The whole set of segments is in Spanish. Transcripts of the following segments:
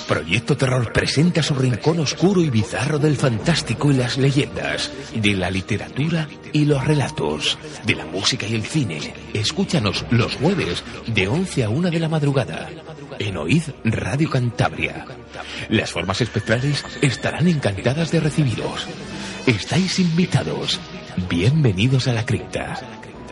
Proyecto Terror presenta su rincón oscuro y bizarro del fantástico y las leyendas, de la literatura y los relatos, de la música y el cine. Escúchanos los jueves de 11 a 1 de la madrugada en Oíd Radio Cantabria. Las formas espectrales estarán encantadas de recibiros. Estáis invitados. Bienvenidos a la cripta.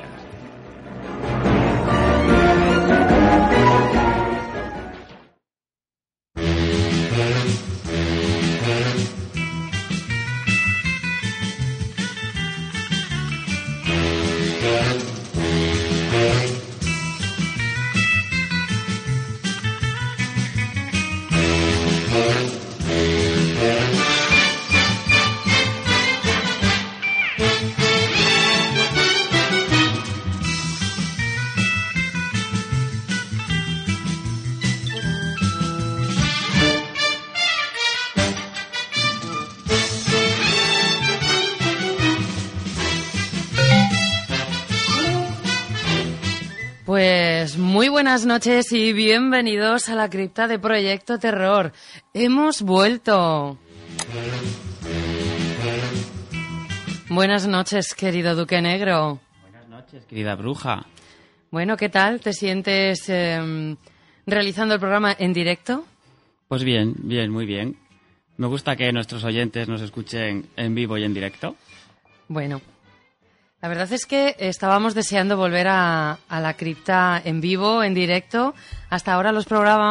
Buenas noches y bienvenidos a la cripta de Proyecto Terror. Hemos vuelto. Buenas noches, querido Duque Negro. Buenas noches, querida bruja. Bueno, ¿qué tal? ¿Te sientes realizando el programa en directo? Pues bien, muy bien. Me gusta que nuestros oyentes nos escuchen en vivo y en directo. Bueno, la verdad es que estábamos deseando volver a la cripta en vivo, en directo. Hasta ahora los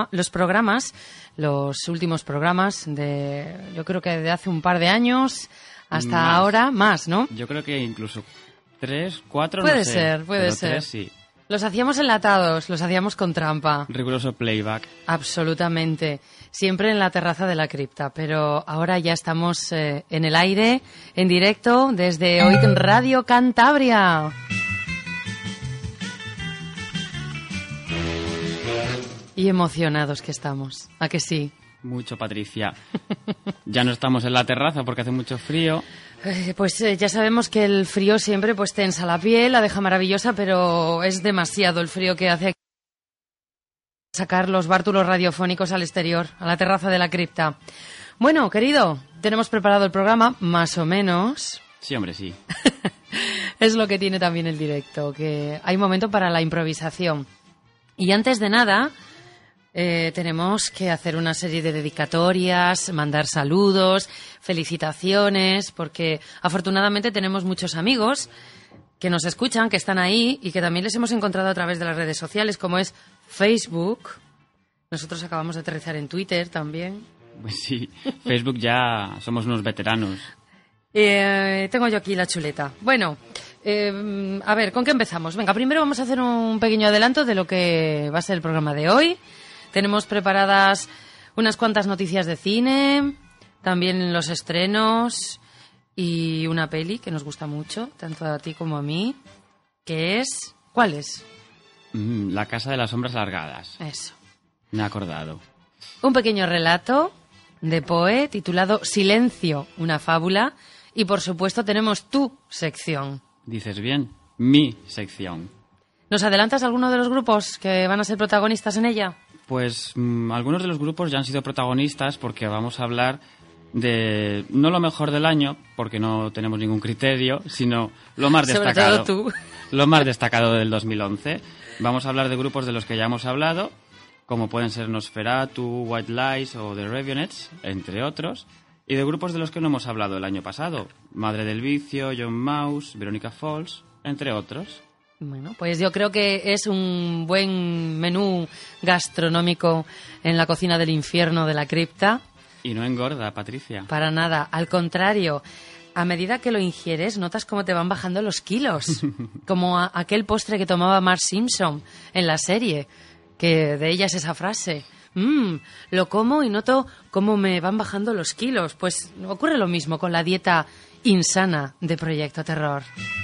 últimos programas, yo creo que de hace un par de años hasta ahora, más, ¿no? Yo creo que incluso 3, 4, puede no sé. Puede ser. 3, sí. Los hacíamos enlatados, los hacíamos con trampa. Riguroso playback. Absolutamente. Siempre en la terraza de la cripta, pero ahora ya estamos en el aire, en directo, desde Oíd Radio Cantabria. Y emocionados que estamos, ¿a que sí? Mucho, Patricia. Ya no estamos en la terraza porque hace mucho frío. Pues ya sabemos que el frío siempre pues tensa la piel, la deja maravillosa, pero es demasiado el frío que hace aquí. Sacar los bártulos radiofónicos al exterior, a la terraza de la cripta. Bueno, querido, tenemos preparado el programa, más o menos. Sí, hombre, sí. Es lo que tiene también el directo, que hay momento para la improvisación. Y antes de nada, tenemos que hacer una serie de dedicatorias, mandar saludos, felicitaciones, porque afortunadamente tenemos muchos amigos que nos escuchan, que están ahí y que también les hemos encontrado a través de las redes sociales, como es Facebook. Nosotros acabamos de aterrizar en Twitter también. Pues sí, Facebook ya somos unos veteranos. Tengo yo aquí la chuleta. Bueno, a ver, ¿con qué empezamos? Venga, primero vamos a hacer un pequeño adelanto de lo que va a ser el programa de hoy. Tenemos preparadas unas cuantas noticias de cine, también los estrenos y una peli que nos gusta mucho, tanto a ti como a mí, que es... ¿Cuál es? La Casa de las Sombras Largadas. Eso. Me he acordado. Un pequeño relato de Poe titulado Silencio, una fábula. Y por supuesto tenemos tu sección. Dices bien, mi sección. ¿Nos adelantas alguno de los grupos que van a ser protagonistas en ella? Pues algunos de los grupos ya han sido protagonistas porque vamos a hablar de no lo mejor del año, porque no tenemos ningún criterio, sino lo más destacado. Sobre todo tú. Lo más destacado del 2011. Vamos a hablar de grupos de los que ya hemos hablado, como pueden ser Nosferatu, White Lies o The Raveonettes, entre otros, y de grupos de los que no hemos hablado el año pasado, Madre del Vicio, John Mouse, Veronica Falls, entre otros. Bueno, pues yo creo que es un buen menú gastronómico en la cocina del infierno de la cripta. Y no engorda, Patricia. Para nada, al contrario. A medida que lo ingieres, notas cómo te van bajando los kilos. Como aquel postre que tomaba Marge Simpson en la serie, que de ella es esa frase. Lo como y noto cómo me van bajando los kilos. Pues ocurre lo mismo con la dieta insana de Proyecto Terror.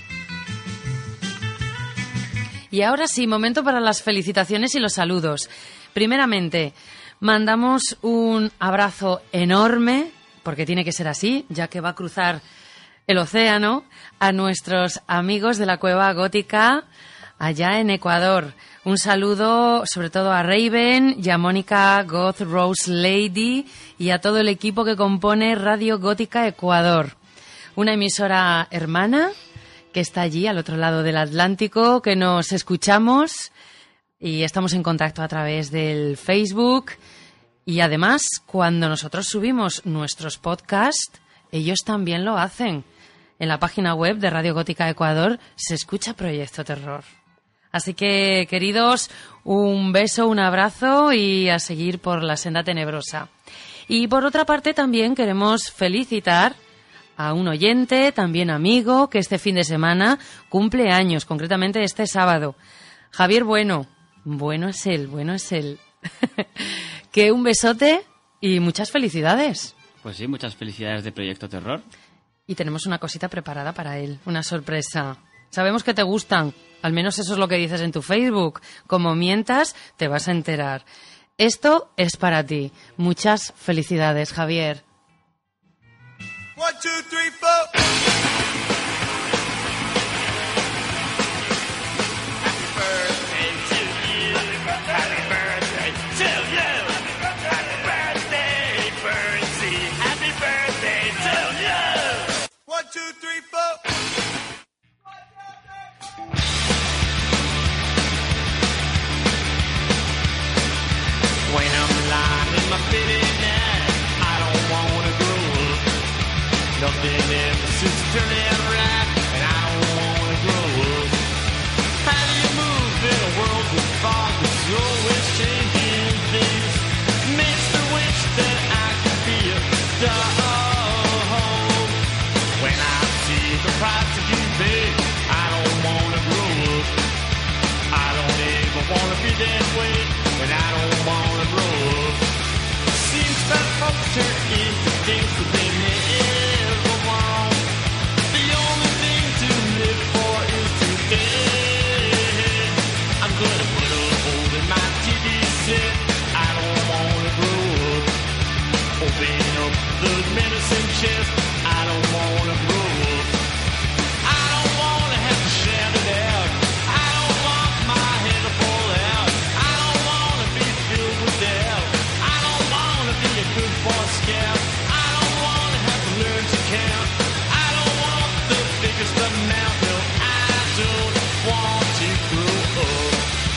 Y ahora sí, momento para las felicitaciones y los saludos. Primeramente, mandamos un abrazo enorme, porque tiene que ser así, ya que va a cruzar el océano, a nuestros amigos de la Cueva Gótica, allá en Ecuador. Un saludo sobre todo a Raven y a Mónica Goth Rose Lady y a todo el equipo que compone Radio Gótica Ecuador. Una emisora hermana que está allí al otro lado del Atlántico, que nos escuchamos y estamos en contacto a través del Facebook. Y además, cuando nosotros subimos nuestros podcasts, ellos también lo hacen. En la página web de Radio Gótica Ecuador se escucha Proyecto Terror. Así que, queridos, un beso, un abrazo y a seguir por la senda tenebrosa. Y por otra parte, también queremos felicitar a un oyente, también amigo, que este fin de semana cumple años, concretamente este sábado. Javier Bueno. Bueno es él. Que un besote y muchas felicidades. Pues sí, muchas felicidades de Proyecto Terror. Y tenemos una cosita preparada para él, una sorpresa. Sabemos que te gustan, al menos eso es lo que dices en tu Facebook. Como mientas, te vas a enterar. Esto es para ti. Muchas felicidades, Javier. 1, 2, 3, 4. When I'm lying in my bed at night, I don't wanna grow up. Nothing ever seems to turn out right, and I don't wanna grow up. How do you move in a world with fog that's always changing things? Makes me wish that I could be a dog. When I see the price that you pay, I don't wanna grow up. I don't ever wanna be that way, and I don't wanna grow up. Seems that folks turn into things that they never want. The only thing to live for is today. I'm gonna put a hole in my TV set. I don't wanna grow up. Open up the medicine chest. I don't wanna grow up. I don't wanna have to shout it out. I don't want my head to fall out. I don't wanna be filled with doubt. I don't wanna be a good boy scout. I don't wanna have to learn to count. I don't want the biggest amount. No, I don't want to grow up.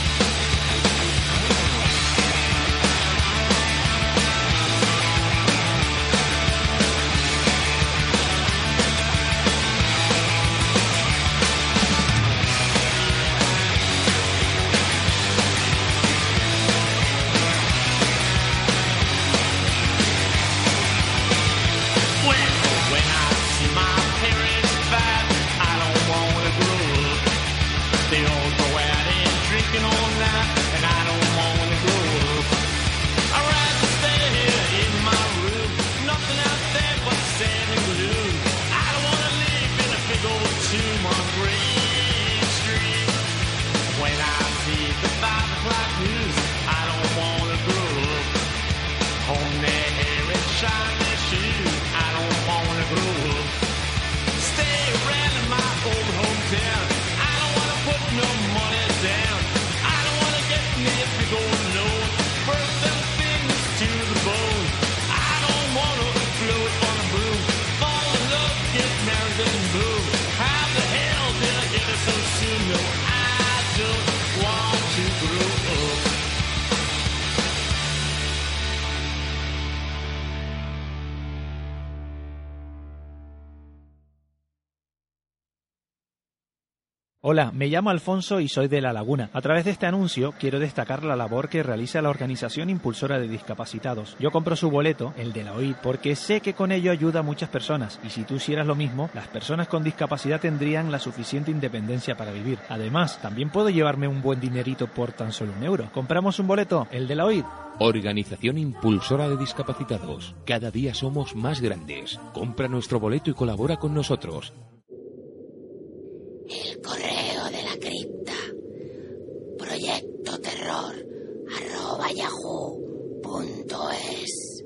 When I see my parents fight, I don't wanna grow up. They all go out and drinking all night, and I don't wanna grow up. I'd rather stay here in my room, nothing out there but sand and glue. I don't wanna live in a big old tomb on Green Street. When I see the 5 o'clock news, I don't wanna grow up. Comb their hair and shine their shoes, I don't wanna grow up. Stay around in my old hometown, I don't wanna put no money down. I don't wanna get me a big old loan, burn them fingers to the bone. I don't wanna float on a broom, fall in love, get married and move. How the hell did I get it so soon? No, I don't want to grow up. Hola, me llamo Alfonso y soy de La Laguna. A través de este anuncio quiero destacar la labor que realiza la organización impulsora de discapacitados. Yo compro su boleto, el de la OID, porque sé que con ello ayuda a muchas personas y si tú hicieras lo mismo, las personas con discapacidad tendrían la suficiente independencia para vivir. Además, también puedo llevarme un buen dinerito por tan solo €1. ¿Compramos un boleto? El de la OID. Organización Impulsora de Discapacitados. Cada día somos más grandes. Compra nuestro boleto y colabora con nosotros. El correo de la cripta. proyectoterror@yahoo.es.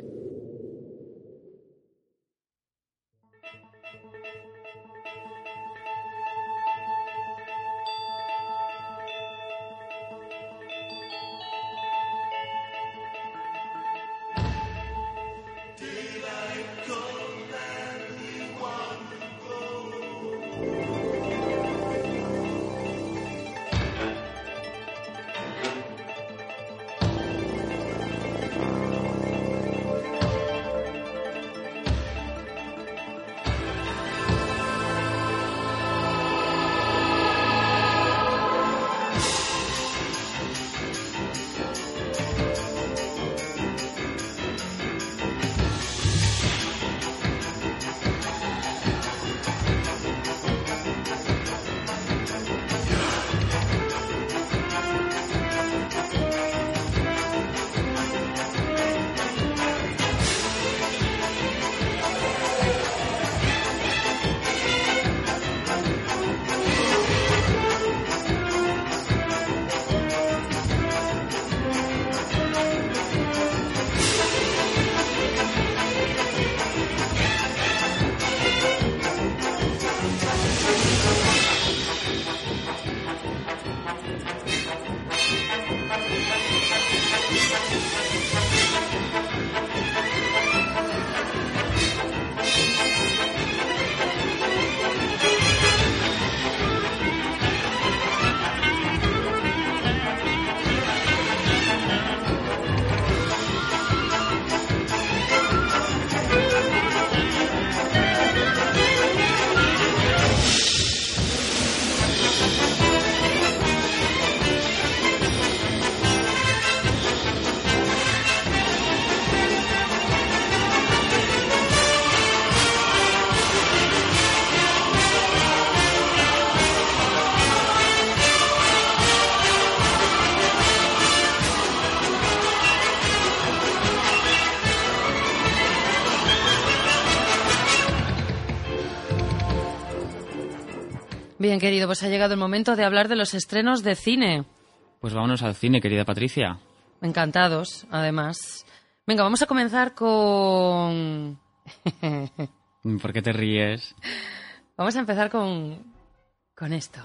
Bien, querido, pues ha llegado el momento de hablar de los estrenos de cine. Pues vámonos al cine, querida Patricia. Encantados, además. Venga, vamos a comenzar con... ¿Por qué te ríes? Vamos a empezar con esto.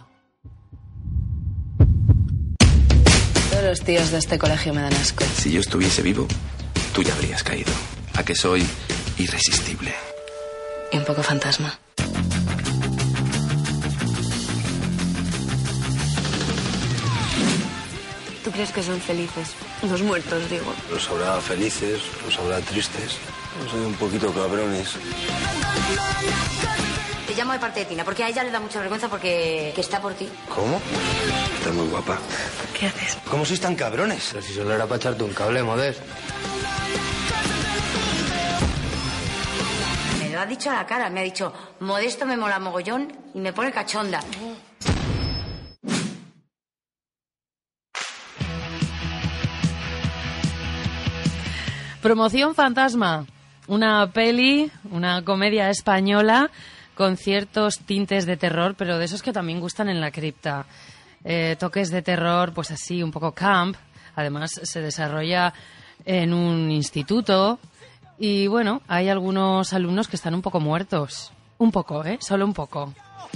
Todos los tíos de este colegio me dan asco. Si yo estuviese vivo, tú ya habrías caído. ¿A que soy irresistible? Y un poco fantasma. ¿Tú crees que son felices? Los muertos, digo. Los habrá felices, los habrá tristes. Soy un poquito cabrones. Te llamo de parte de Tina, porque a ella le da mucha vergüenza porque que está por ti. ¿Cómo? Estás muy guapa. ¿Qué haces? ¿Cómo sois tan cabrones? Pero si solo era para echarte un cable, Modes. Me lo ha dicho a la cara, me ha dicho, Modesto me mola mogollón y me pone cachonda. Promoción Fantasma, una peli, una comedia española con ciertos tintes de terror, pero de esos que también gustan en la cripta. Toques de terror, pues así, un poco camp. Además, se desarrolla en un instituto y, bueno, hay algunos alumnos que están un poco muertos. Un poco, solo un poco.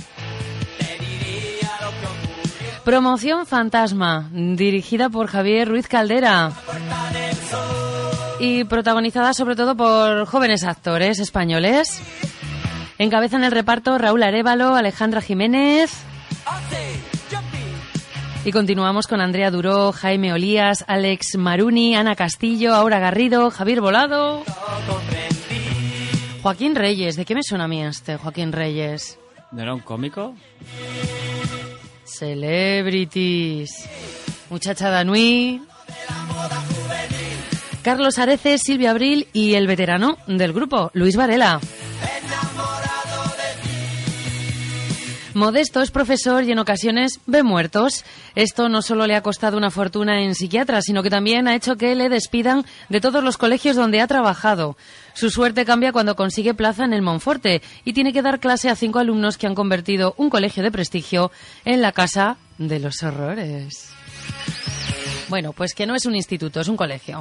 Promoción Fantasma, dirigida por Javier Ruiz Caldera y protagonizada sobre todo por jóvenes actores españoles. Encabezan el reparto Raúl Arévalo, Alejandra Jiménez. Y continuamos con Andrea Duró, Jaime Olías, Alex Maruni, Ana Castillo, Aura Garrido, Javier Volado. Joaquín Reyes, ¿de qué me suena a mí Joaquín Reyes? ¿No era un cómico? Celebrities. Muchacha Danui. Carlos Areces, Silvia Abril y el veterano del grupo, Luis Varela. Modesto es profesor y en ocasiones ve muertos. Esto no solo le ha costado una fortuna en psiquiatra, sino que también ha hecho que le despidan de todos los colegios donde ha trabajado. Su suerte cambia cuando consigue plaza en el Monforte y tiene que dar clase a 5 alumnos que han convertido un colegio de prestigio en la casa de los horrores. Bueno, pues que no es un instituto, es un colegio.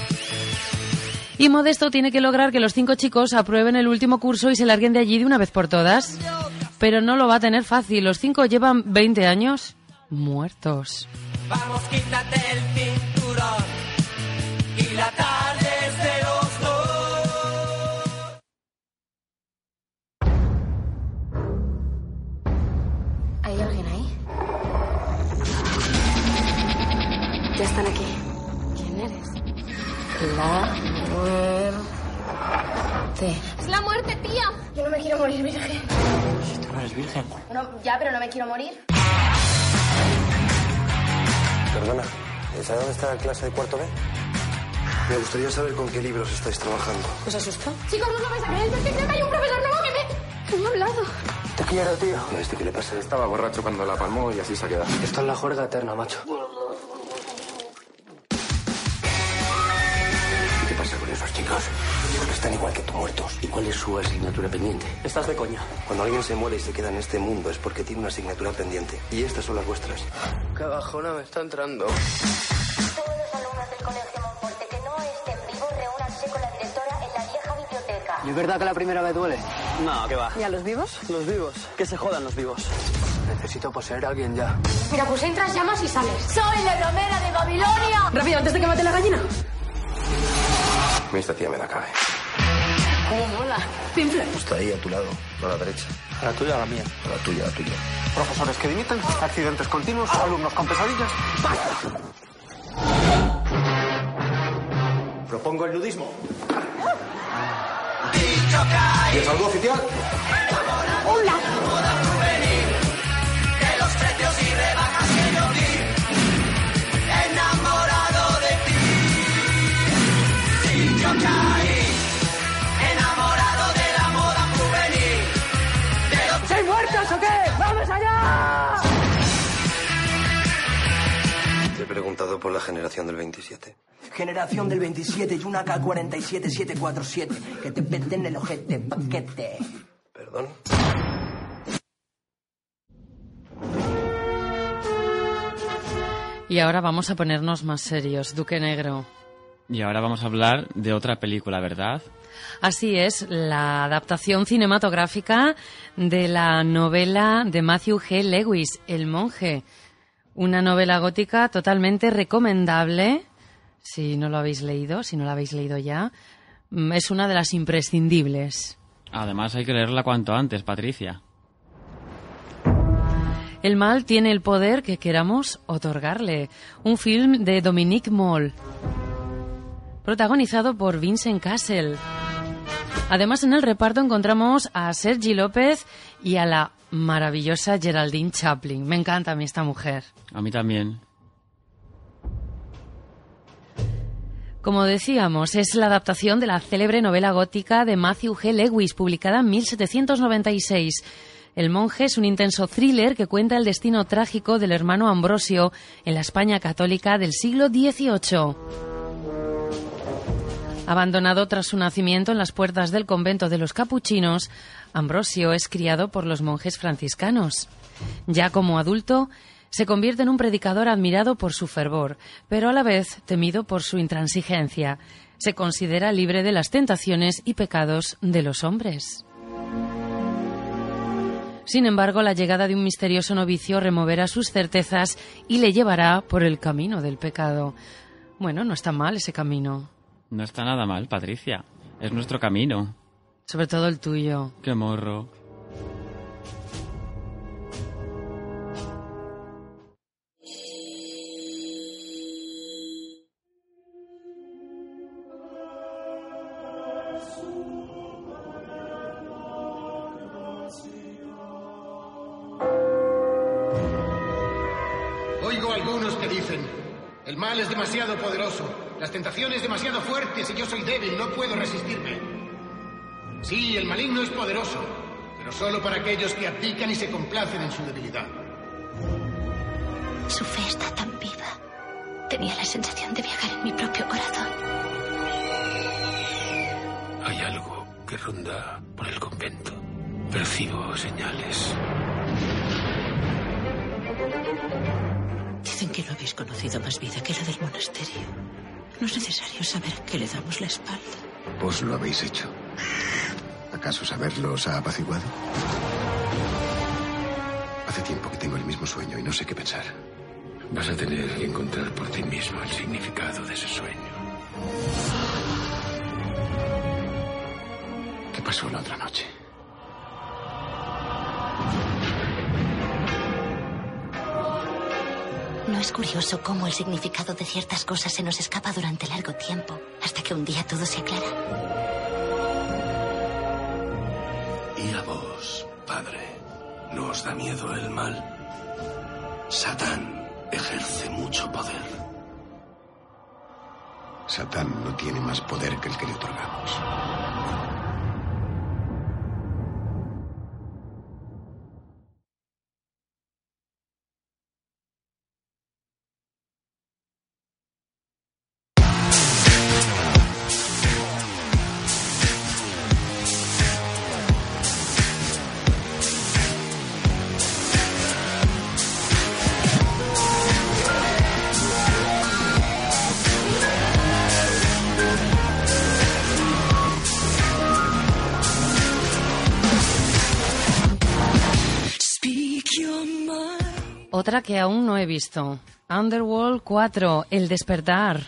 Y Modesto tiene que lograr que los 5 chicos aprueben el último curso y se larguen de allí de una vez por todas. Pero no lo va a tener fácil. Los 5 llevan 20 años muertos. Vamos, quítate el cinturón y la tarde es de los dos. ¿Hay alguien ahí? Ya están aquí. ¿Quién eres? La muerte. ¡Es la muerte, tía! Yo no me quiero morir, virgen. Si tú no eres virgen. Bueno, ya, pero no me quiero morir. Perdona, ¿sabes dónde está la clase de cuarto B? Me gustaría saber con qué libros estáis trabajando. ¿Os asustó? Chicos, no os vais a creer. Es que hay un profesor nuevo que me ha hablado. Te quiero, tío. ¿A este qué le pasa? Estaba borracho cuando la palmó y así se ha quedado. Esto es la juerga eterna, macho. ¿Qué pasa con esos chicos? Porque están igual que tú muertos. ¿Y cuál es su asignatura pendiente? Estás de coña. Cuando alguien se muere y se queda en este mundo es porque tiene una asignatura pendiente. Y estas son las vuestras. Qué bajona me está entrando. Todos los alumnos del Colegio Monforte que no estén vivos, reúnanse con la directora en la vieja biblioteca. ¿Y es verdad que la primera vez duele? No, ¿qué va? ¿Y a los vivos? Los vivos. Que se jodan los vivos. Necesito poseer a alguien ya. Mira, pues entras, llamas y sales. ¡Soy la bromera de Babilonia! Rápido, antes de que mate la gallina. Esta tía me la cabe. ¡Cómo mola! Simple. Está ahí a tu lado, a la derecha. ¿A la tuya o a la mía? A la tuya, a la tuya. Profesores que dimiten, accidentes continuos, alumnos con pesadillas. Propongo el nudismo. ¿Y el saludo oficial? ¡Hola! ¿Sois muertos o qué? ¡Vamos allá! Te he preguntado por la generación del 27. Generación del 27 y una K47747. Que te peten el ojete, paquete. ¿Perdón? Y ahora vamos a ponernos más serios, Duque Negro. Y ahora vamos a hablar de otra película, ¿verdad? Así es, la adaptación cinematográfica de la novela de Matthew G. Lewis, El monje. Una novela gótica totalmente recomendable, si no lo habéis leído, si no la habéis leído ya. Es una de las imprescindibles. Además hay que leerla cuanto antes, Patricia. El mal tiene el poder que queramos otorgarle. Un film de Dominique Moll, protagonizado por Vincent Cassel. Además, en el reparto encontramos a Sergi López y a la maravillosa Geraldine Chaplin. Me encanta a mí esta mujer. A mí también. Como decíamos, es la adaptación de la célebre novela gótica de Matthew G. Lewis, publicada en 1796. El monje es un intenso thriller que cuenta el destino trágico del hermano Ambrosio en la España católica del siglo XVIII. Abandonado tras su nacimiento en las puertas del convento de los capuchinos, Ambrosio es criado por los monjes franciscanos. Ya como adulto, se convierte en un predicador admirado por su fervor, pero a la vez temido por su intransigencia. Se considera libre de las tentaciones y pecados de los hombres. Sin embargo, la llegada de un misterioso novicio removerá sus certezas y le llevará por el camino del pecado. Bueno, no está mal ese camino. No está nada mal, Patricia. Es nuestro camino. Sobre todo el tuyo. ¡Qué morro! Oigo a algunos que dicen: el mal es demasiado poderoso, las tentaciones demasiado fuertes y yo soy débil, no puedo resistirme. Sí, el maligno es poderoso, pero solo para aquellos que abdican y se complacen en su debilidad. Su fe está tan viva. Tenía la sensación de viajar en mi propio corazón. Hay algo que ronda por el convento. Percibo señales. Dicen que no habéis conocido más vida que la del monasterio. No es necesario saber que le damos la espalda. Vos lo habéis hecho. ¿Acaso saberlo os ha apaciguado? Hace tiempo que tengo el mismo sueño y no sé qué pensar. Vas a tener que encontrar por ti mismo el significado de ese sueño. ¿Qué pasó la otra noche? ¿No es curioso cómo el significado de ciertas cosas se nos escapa durante largo tiempo, hasta que un día todo se aclara? ¿Y a vos, padre, no os da miedo el mal? Satán ejerce mucho poder. Satán no tiene más poder que el que le otorgamos. Otra que aún no he visto. Underworld 4, El despertar.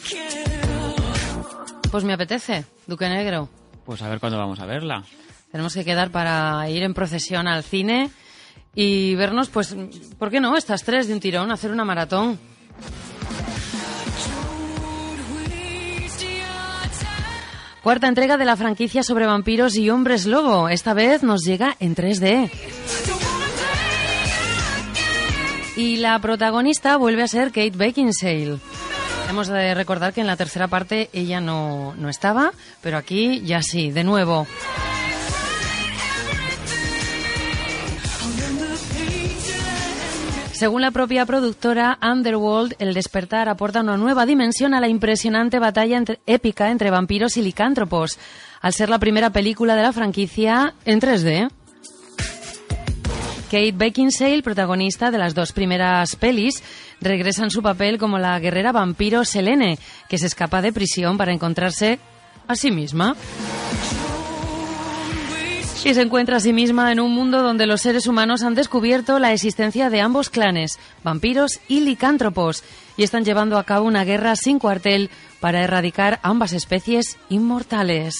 Pues me apetece, Duque Negro. Pues a ver cuándo vamos a verla. Tenemos que quedar para ir en procesión al cine y vernos, pues, ¿por qué no? Estas tres de un tirón, hacer una maratón. Cuarta entrega de la franquicia sobre vampiros y hombres lobo. Esta vez nos llega en 3D. Y la protagonista vuelve a ser Kate Beckinsale. Hemos de recordar que en la tercera parte ella no estaba, pero aquí ya sí, de nuevo. Según la propia productora, Underworld, El despertar aporta una nueva dimensión a la impresionante batalla épica entre vampiros y licántropos, al ser la primera película de la franquicia en 3D. Kate Beckinsale, protagonista de las 2 primeras pelis, regresa en su papel como la guerrera vampiro Selene, que se escapa de prisión para encontrarse a sí misma. Y se encuentra a sí misma en un mundo donde los seres humanos han descubierto la existencia de ambos clanes, vampiros y licántropos, y están llevando a cabo una guerra sin cuartel para erradicar ambas especies inmortales.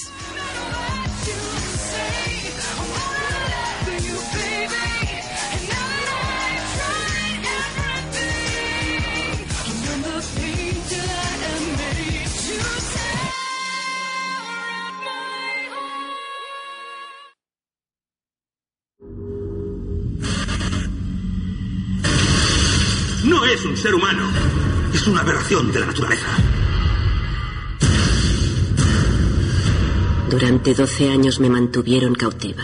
No es un ser humano. Es una aberración de la naturaleza. Durante 12 años me mantuvieron cautiva.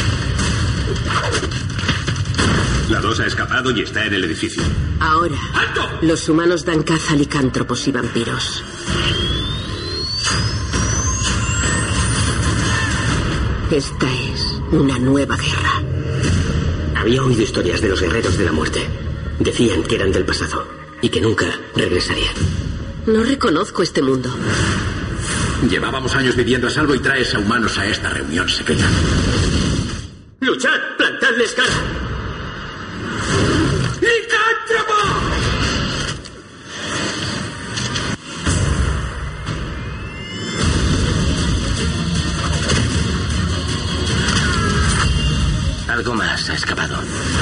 La 2 ha escapado y está en el edificio. Ahora, ¡alto! Los humanos dan caza a licántropos y vampiros. Esta es una nueva guerra. Había oído historias de los guerreros de la muerte. Decían que eran del pasado y que nunca regresarían. No reconozco este mundo. Llevábamos años viviendo a salvo y traes a humanos a esta reunión secreta. ¡Luchad! ¡Plantadles cara! ¡Licántropo! Algo más ha escapado.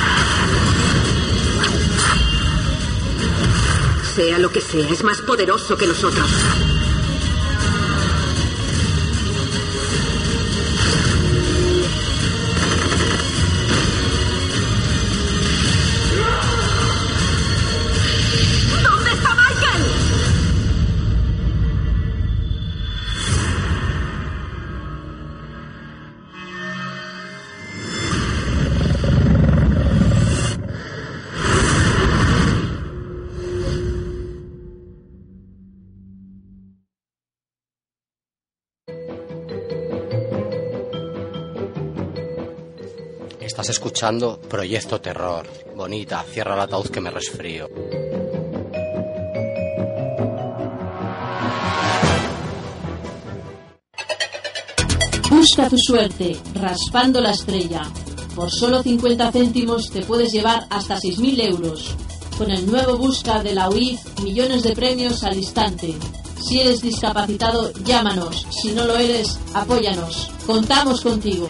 Sea lo que sea, es más poderoso que nosotros. ¿Dónde está Michael? Estás escuchando Proyecto Terror. Bonita, cierra el ataúd que me resfrío. Busca tu suerte, raspando la estrella. Por solo 50 céntimos te puedes llevar hasta 6.000 euros. Con el nuevo Busca de la UIF, millones de premios al instante. Si eres discapacitado, llámanos. Si no lo eres, apóyanos. Contamos contigo.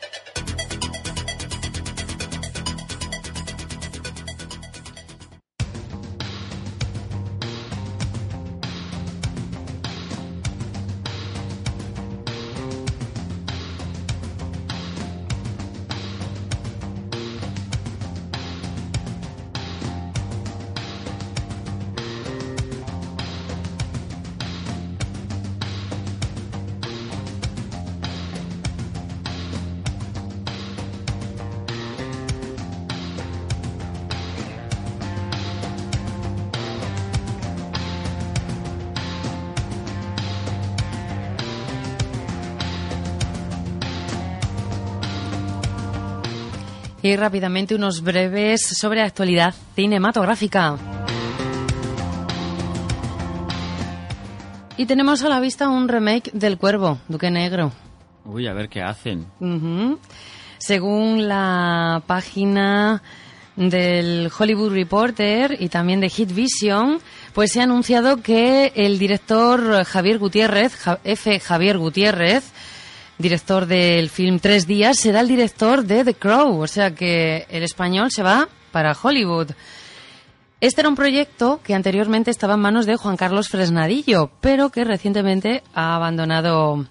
Y rápidamente unos breves sobre actualidad cinematográfica. Y tenemos a la vista un remake del Cuervo, Duque Negro. Uy, a ver qué hacen. Según la página del Hollywood Reporter y también de Hit Vision, pues se ha anunciado que el director Javier Gutiérrez, Javier Gutiérrez, director del film 3 días, será el director de The Crow, o sea que el español se va para Hollywood. Este era un proyecto que anteriormente estaba en manos de Juan Carlos Fresnadillo, pero que recientemente ha abandonado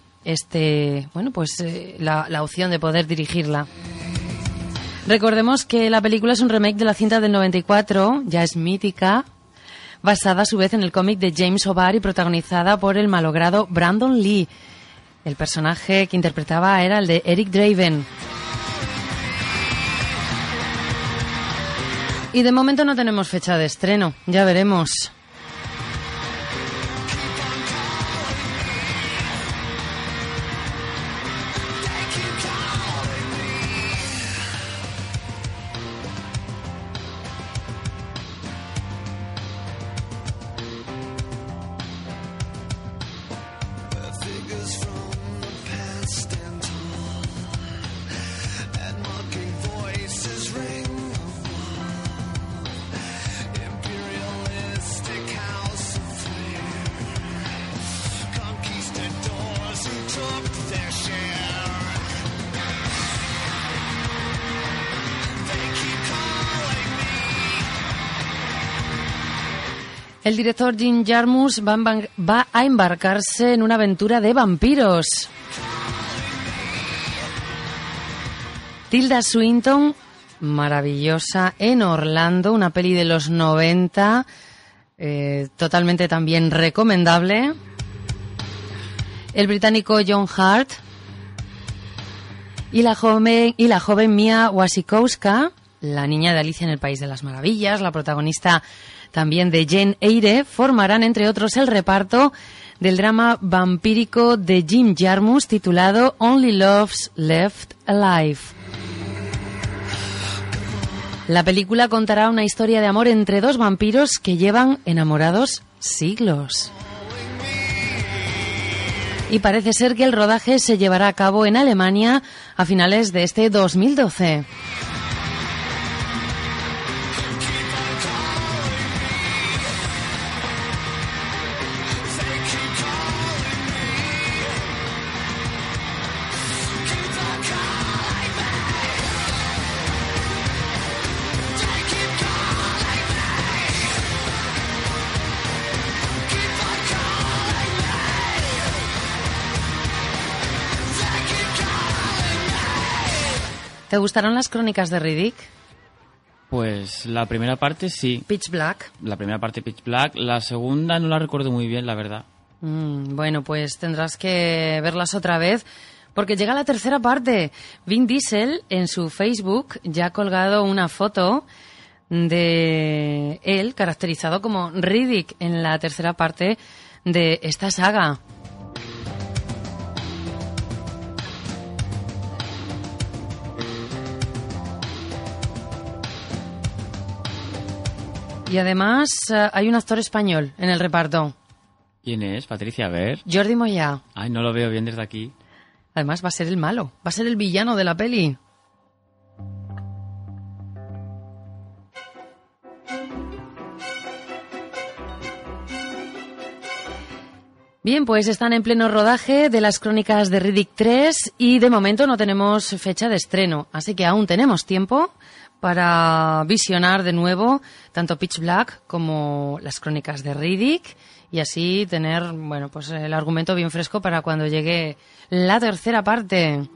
la opción de poder dirigirla. Recordemos que la película es un remake de la cinta del 94, ya es mítica, basada a su vez en el cómic de James O'Barr y protagonizada por el malogrado Brandon Lee. El personaje que interpretaba era el de Eric Draven. Y de momento no tenemos fecha de estreno, ya veremos. El director Jim Jarmusch va a embarcarse en una aventura de vampiros. Tilda Swinton, maravillosa, en Orlando, una peli de los 90, totalmente también recomendable. El británico John Hart y la joven Mia Wasikowska, la niña de Alicia en el País de las Maravillas, la protagonista también de Jane Eyre, formarán entre otros el reparto del drama vampírico de Jim Jarmusch titulado Only Loves Left Alive. La película contará una historia de amor entre dos vampiros que llevan enamorados siglos. Y parece ser que el rodaje se llevará a cabo en Alemania a finales de este 2012. ¿Te gustaron las crónicas de Riddick? Pues la primera parte sí. Pitch Black. La primera parte Pitch Black. La segunda no la recuerdo muy bien, la verdad. Bueno, pues tendrás que verlas otra vez porque llega la tercera parte. Vin Diesel en su Facebook ya ha colgado una foto de él caracterizado como Riddick en la tercera parte de esta saga. Y además hay un actor español en el reparto. ¿Quién es, Patricia? A ver. Jordi Moya. Ay, no lo veo bien desde aquí. Además va a ser el malo, va a ser el villano de la peli. Bien, pues están en pleno rodaje de las crónicas de Riddick 3 y de momento no tenemos fecha de estreno, así que aún tenemos tiempo para visionar de nuevo tanto Pitch Black como las crónicas de Riddick y así tener, bueno, pues el argumento bien fresco para cuando llegue la tercera parte.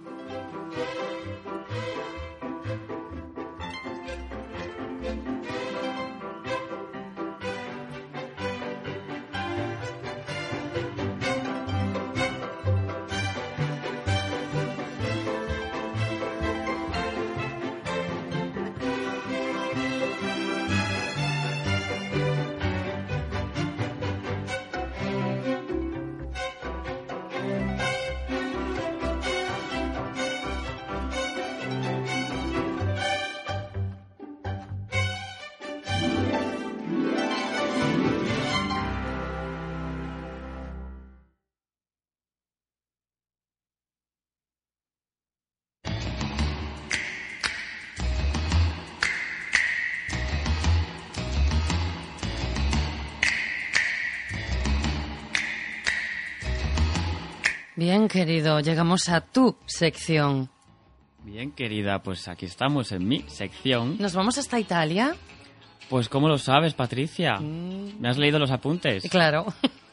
Bien, querido, llegamos a tu sección. Bien, querida, pues aquí estamos en mi sección. ¿Nos vamos hasta Italia? Pues, ¿cómo lo sabes, Patricia? ¿Me has leído los apuntes? Claro.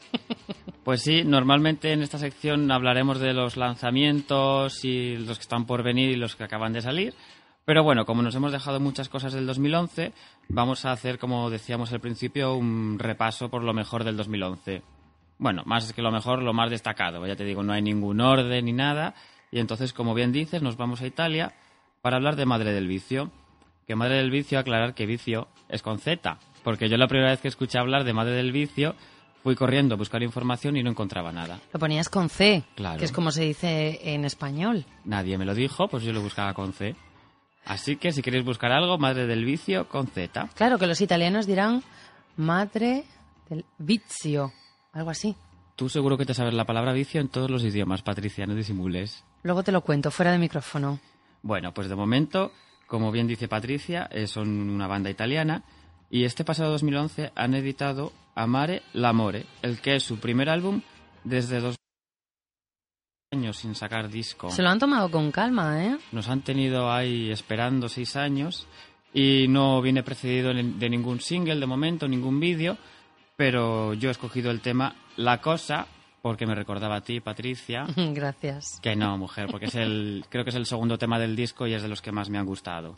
Pues sí, normalmente en esta sección hablaremos de los lanzamientos y los que están por venir y los que acaban de salir. Pero bueno, como nos hemos dejado muchas cosas del 2011, vamos a hacer, como decíamos al principio, un repaso por lo mejor del 2011. Bueno, más que lo mejor, lo más destacado. Ya te digo, no hay ningún orden ni nada. Y entonces, como bien dices, nos vamos a Italia para hablar de Madre del Vicio. Que Madre del Vicio, aclarar que vicio es con Z. Porque yo la primera vez que escuché hablar de Madre del Vicio, fui corriendo a buscar información y no encontraba nada. Lo ponías con C, claro, que es como se dice en español. Nadie me lo dijo, pues yo lo buscaba con C. Así que si queréis buscar algo, Madre del Vicio con Z. Claro, que los italianos dirán Madre del Vizio. Algo así. Tú seguro que te sabes la palabra vicio en todos los idiomas, Patricia, no disimules. Luego te lo cuento, fuera de micrófono. Bueno, pues de momento, como bien dice Patricia, son una banda italiana y este pasado 2011 han editado Amare l'amore, el que es su primer álbum desde 2 años sin sacar disco. Se lo han tomado con calma, ¿eh? Nos han tenido ahí esperando 6 años y no viene precedido de ningún single de momento, ningún vídeo. pero yo he escogido el tema La Cosa porque me recordaba a ti, Patricia. Gracias. Que no, mujer, porque creo que es el segundo tema del disco y es de los que más me han gustado.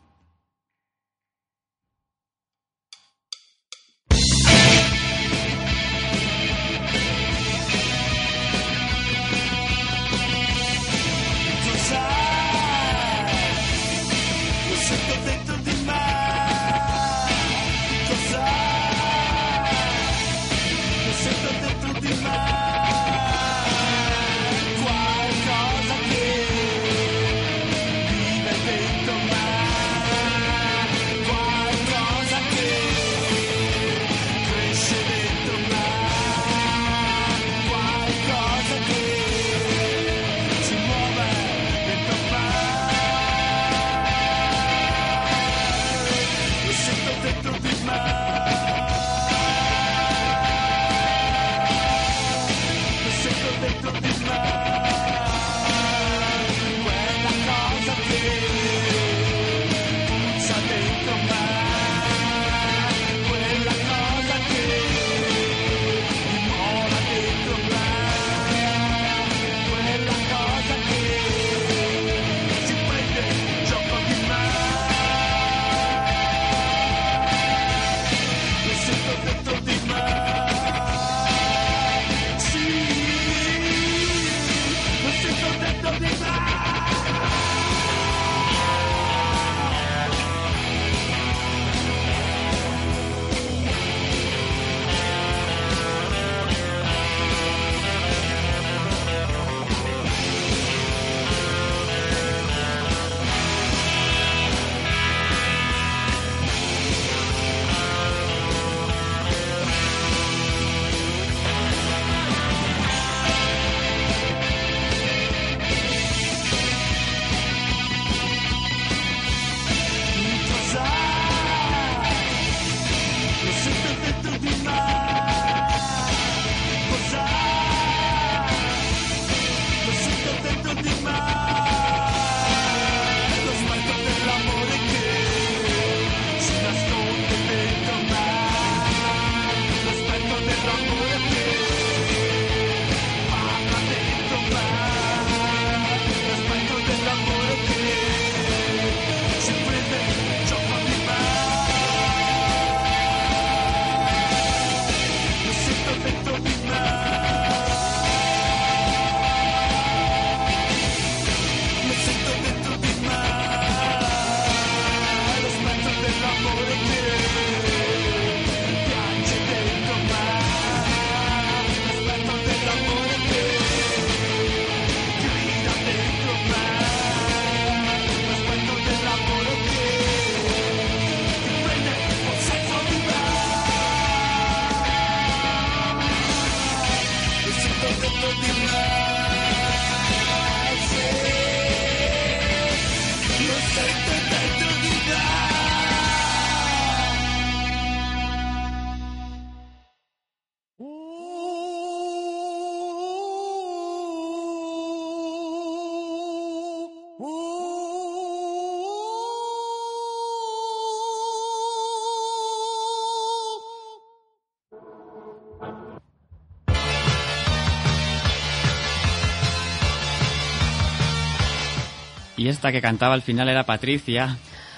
Y esta que cantaba al final era Patricia.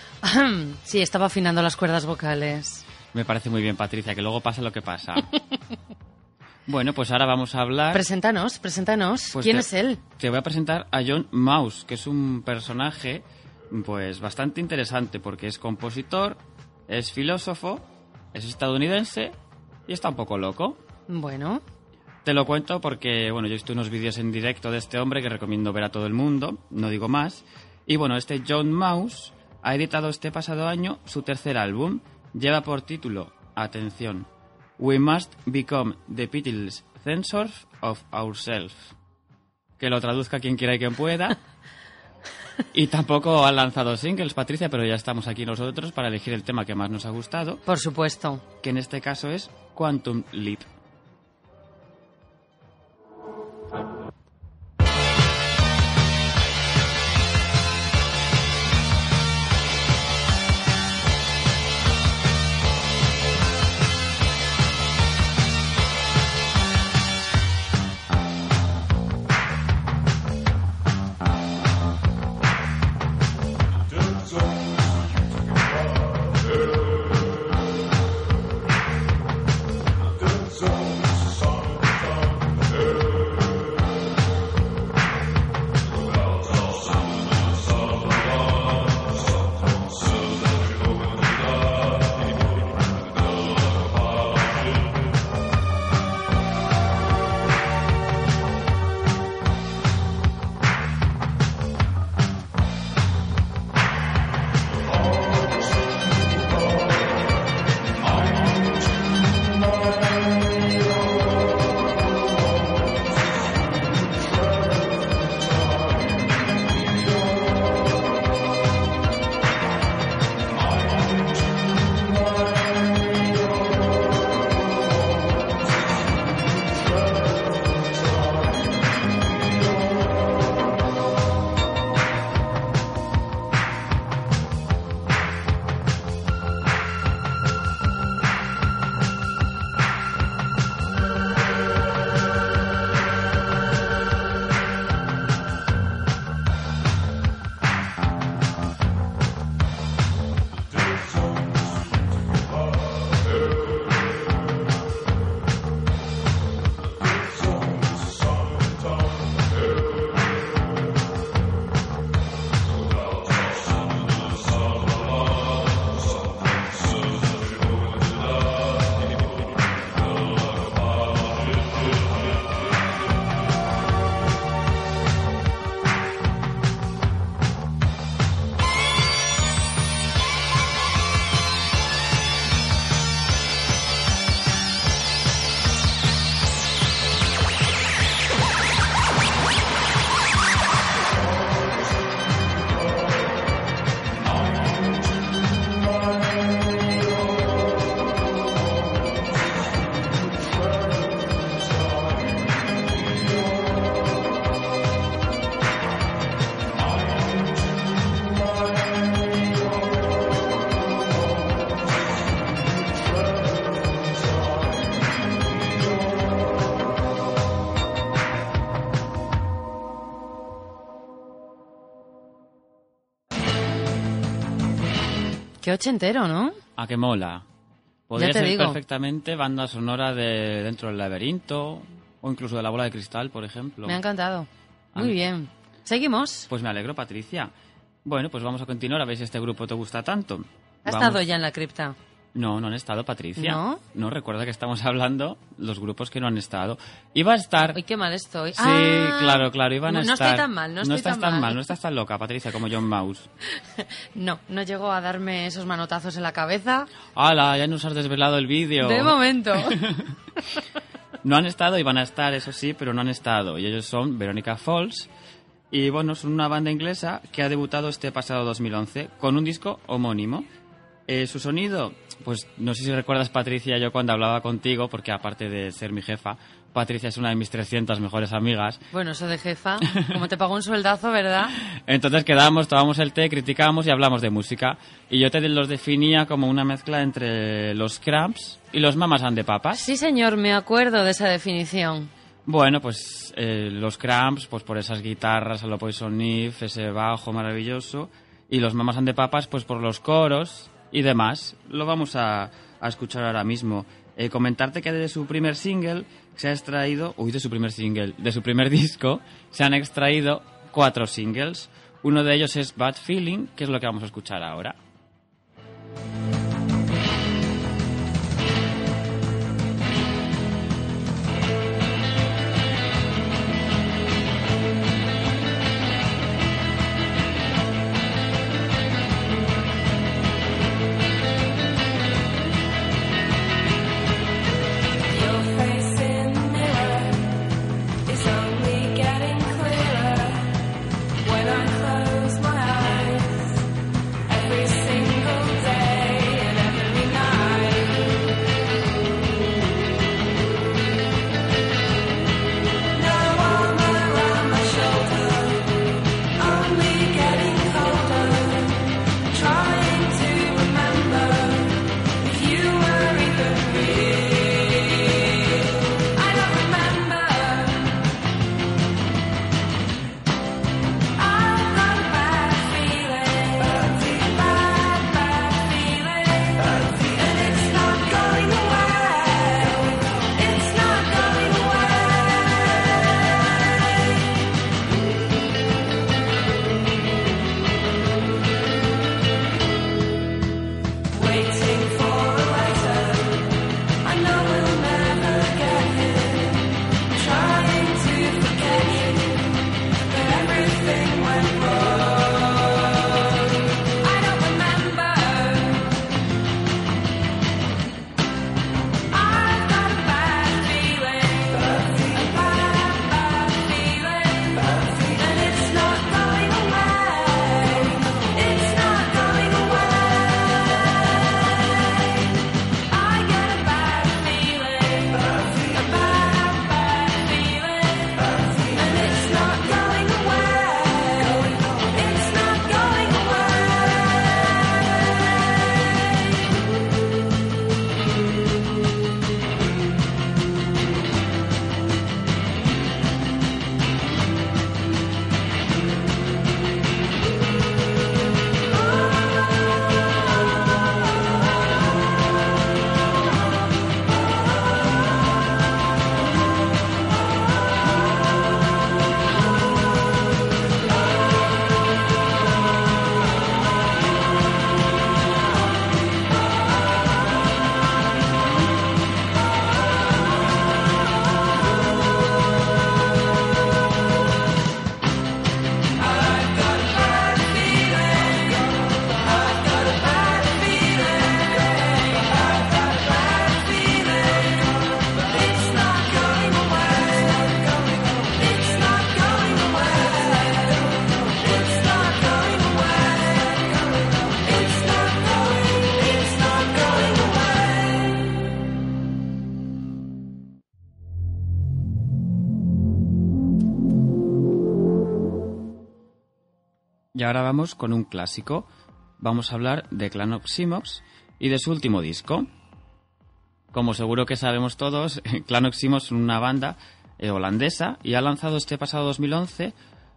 Sí, estaba afinando las cuerdas vocales. Me parece muy bien, Patricia, que luego pasa lo que pasa. Bueno, pues ahora vamos a hablar... Preséntanos. Pues ¿quién es él? Te voy a presentar a John Mouse, que es un personaje pues bastante interesante porque es compositor, es filósofo, es estadounidense y está un poco loco. Bueno... Te lo cuento porque, bueno, yo he visto unos vídeos en directo de este hombre que recomiendo ver a todo el mundo, no digo más. Y bueno, este John Mouse ha editado este pasado año su tercer álbum. Lleva por título, atención, We Must Become the Pitiless Censors of Ourselves. Que lo traduzca quien quiera y quien pueda. Y tampoco han lanzado singles, Patricia, pero ya estamos aquí nosotros para elegir el tema que más nos ha gustado. Por supuesto. Que en este caso es Quantum Leap. Qué ochentero, ¿no? ¿A qué mola? Podría Ya te ser digo. perfectamente banda sonora de Dentro del laberinto o incluso de La bola de cristal, por ejemplo. Me ha encantado. Muy Ah. bien. ¿Seguimos? Pues me alegro, Patricia. Bueno, pues vamos a continuar a ver si este grupo te gusta tanto. ¿Ha Vamos- estado ya en la cripta? No, no han estado, Patricia. ¿No? No, recuerda que estamos hablando los grupos que no han estado. Iba a estar... Uy, qué mal estoy. Sí, claro, iban a no estar... estoy tan mal, no estoy estás tan mal. mal, no estás tan loca, Patricia, como John Mouse. No llegó a darme esos manotazos en la cabeza. ¡Hala! Ya nos has desvelado el vídeo. De momento. No han estado, iban a estar, eso sí, pero no han estado. Y ellos son Veronica Falls. Y bueno, son una banda inglesa que ha debutado este pasado 2011 con un disco homónimo. Su sonido, pues no sé si recuerdas, Patricia, yo cuando hablaba contigo, porque aparte de ser mi jefa, Patricia es una de mis 300 mejores amigas. Bueno, eso de jefa, como te pago un sueldazo, ¿verdad? Entonces quedamos, tomábamos el té, criticábamos y hablamos de música. Y yo te los definía como una mezcla entre los Cramps y los Mamas and the Papas. Sí, señor, me acuerdo de esa definición. Bueno, pues los Cramps, pues por esas guitarras a lo Poison Ivy, ese bajo maravilloso. Y los Mamas and the Papas, pues por los coros y demás. Lo vamos a escuchar ahora mismo. Comentarte que de su primer single se ha extraído... de su primer single. De su primer disco se han extraído 4 singles. Uno de ellos es Bad Feeling, que es lo que vamos a escuchar ahora. Your face in the mirror is only getting clearer when I close my eyes. Every single day and every night. No armor around my shoulder, only getting colder. Trying to remember if you were even real. I don't remember. I've got a bad feeling, a bad feeling, and it's not going away. It's not going away. Waiting for a letter, I know we'll never get it. Trying to forget you, but everything went wrong. I don't remember. I've got a bad feeling, a bad feeling, and it's not going away. It's not going away. I get a bad feeling, a bad feeling, and it's not going away. It's not going Y ahora vamos con un clásico. Vamos a hablar de Clan of Simox y de su último disco. Como seguro que sabemos todos, Clan of Simox es una banda holandesa y ha lanzado este pasado 2011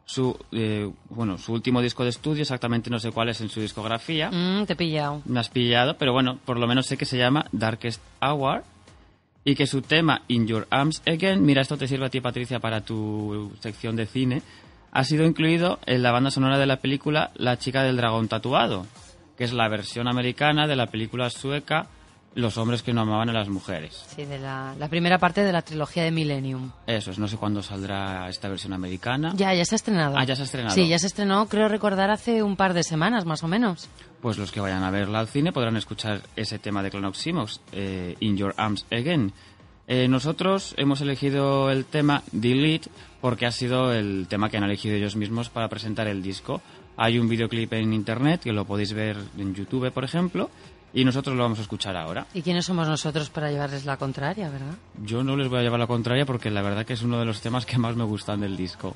su último disco de estudio, exactamente no sé cuál es en su discografía. Te he pillado. Me has pillado, pero bueno, por lo menos sé que se llama Darkest Hour y que su tema In Your Arms Again, mira, esto te sirve a ti, Patricia, para tu sección de cine, ha sido incluido en la banda sonora de la película La chica del dragón tatuado, que es la versión americana de la película sueca Los hombres que no amaban a las mujeres. Sí, de la primera parte de la trilogía de Millennium. Eso es, no sé cuándo saldrá esta versión americana. Ya se ha estrenado. Ah, ya se ha estrenado. Sí, ya se estrenó, creo recordar, hace un par de semanas, más o menos. Pues los que vayan a verla al cine podrán escuchar ese tema de Clonoximox, In Your Arms Again. Nosotros hemos elegido el tema Delete porque ha sido el tema que han elegido ellos mismos para presentar el disco. Hay un videoclip en internet que lo podéis ver en YouTube, por ejemplo, y nosotros lo vamos a escuchar ahora. ¿Y quiénes somos nosotros para llevarles la contraria, verdad? Yo no les voy a llevar la contraria porque la verdad que es uno de los temas que más me gustan del disco.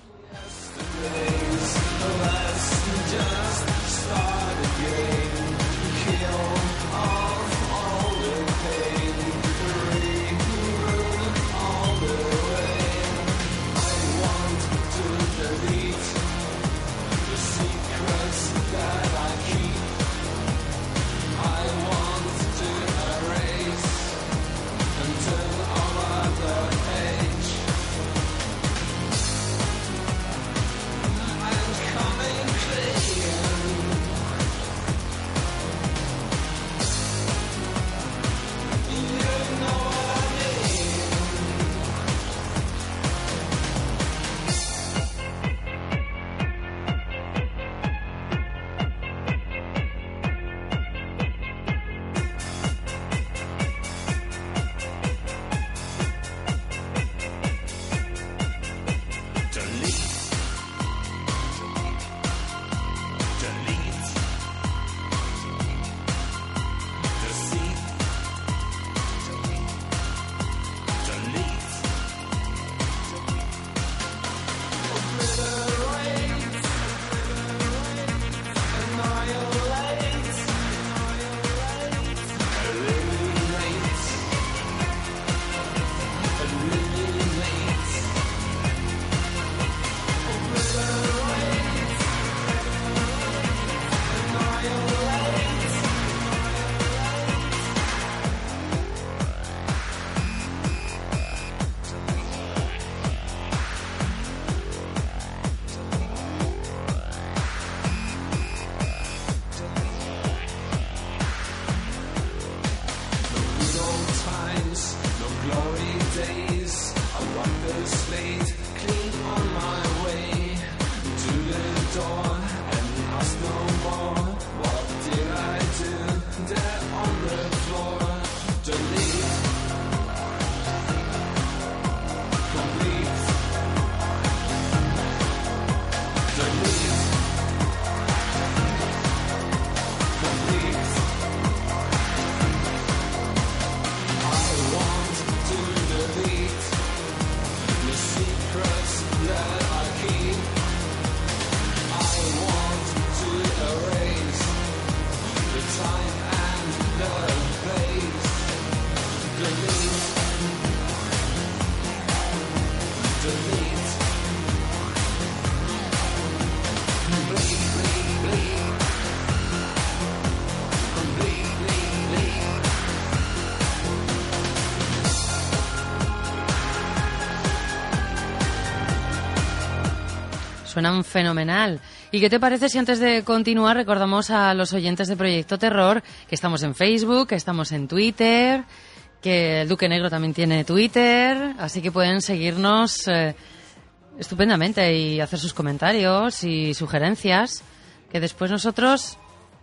Suenan fenomenal. ¿Y qué te parece si antes de continuar recordamos a los oyentes de Proyecto Terror que estamos en Facebook, que estamos en Twitter, que el Duque Negro también tiene Twitter, así que pueden seguirnos estupendamente y hacer sus comentarios y sugerencias, que después nosotros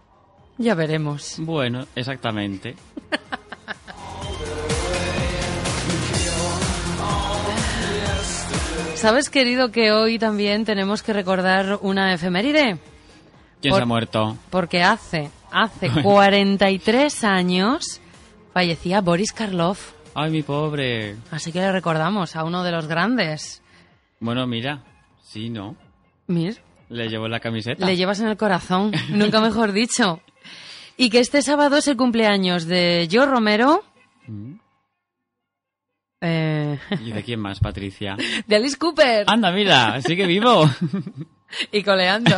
ya veremos. Bueno, exactamente. ¿Sabes, querido, que hoy también tenemos que recordar una efeméride? ¿Quién se ha muerto? Porque hace 43 años fallecía Boris Karloff. ¡Ay, mi pobre! Así que le recordamos a uno de los grandes. Bueno, mira, sí, ¿no? Mir. Le llevo la camiseta. Le llevas en el corazón, nunca mejor dicho. Y que este sábado es el cumpleaños de Joe Romero. ¿Y de quién más, Patricia? De Alice Cooper. ¡Anda, mira! ¡Sigue vivo! Y coleando.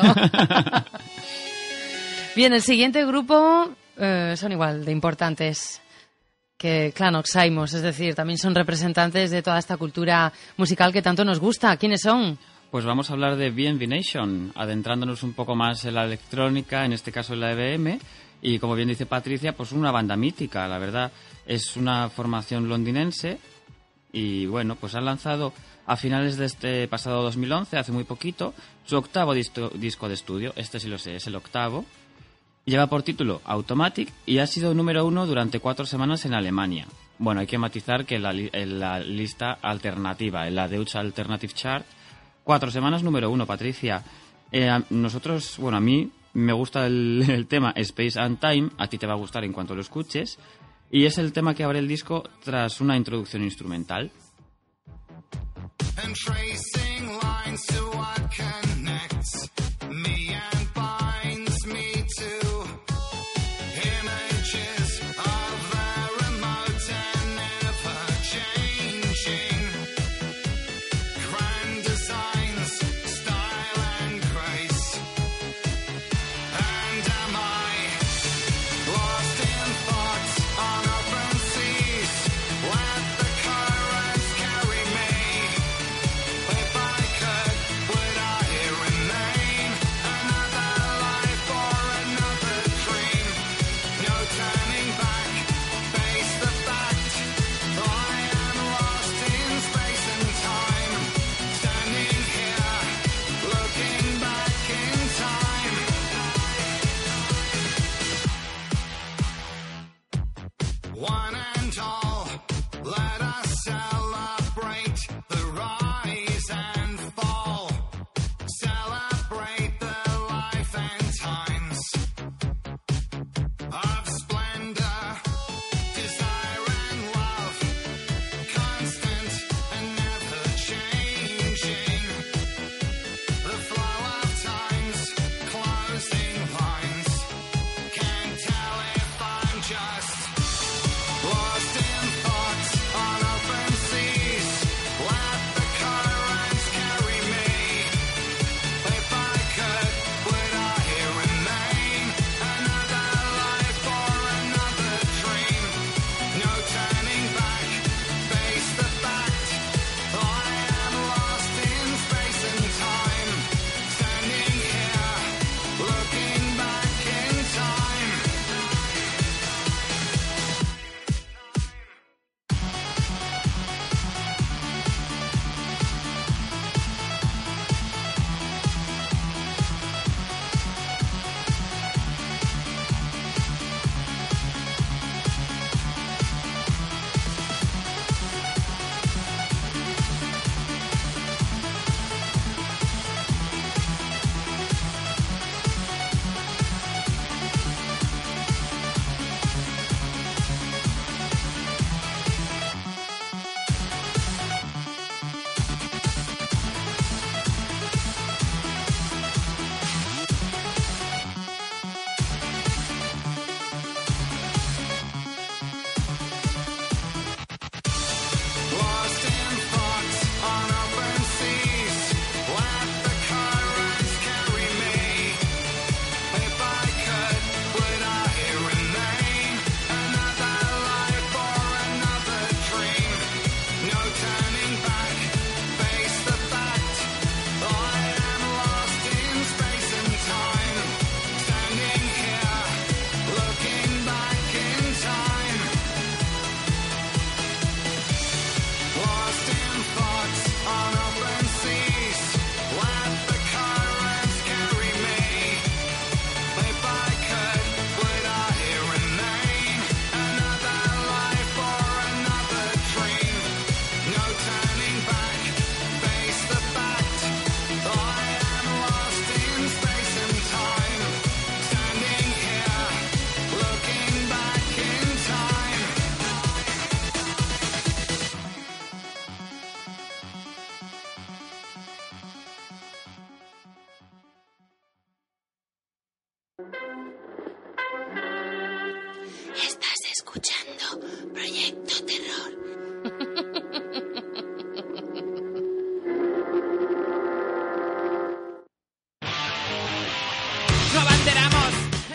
Bien, el siguiente grupo son igual de importantes que Clan Oxymos, es decir, también son representantes de toda esta cultura musical que tanto nos gusta. ¿Quiénes son? Pues vamos a hablar de B&B Nation, adentrándonos un poco más en la electrónica, en este caso en la EBM, y como bien dice Patricia, pues una banda mítica, la verdad. Es una formación londinense y bueno, pues han lanzado a finales de este pasado 2011, hace muy poquito, su octavo disco de estudio. Este sí lo sé, es el octavo. Lleva por título Automatic y ha sido número 1 durante 4 semanas en Alemania. Bueno, hay que matizar que en la lista alternativa, en la Deutsche Alternative Chart, 4 semanas número 1, Patricia. Nosotros, bueno, a mí me gusta el tema Space and Time, a ti te va a gustar en cuanto lo escuches, y es el tema que abre el disco tras una introducción instrumental.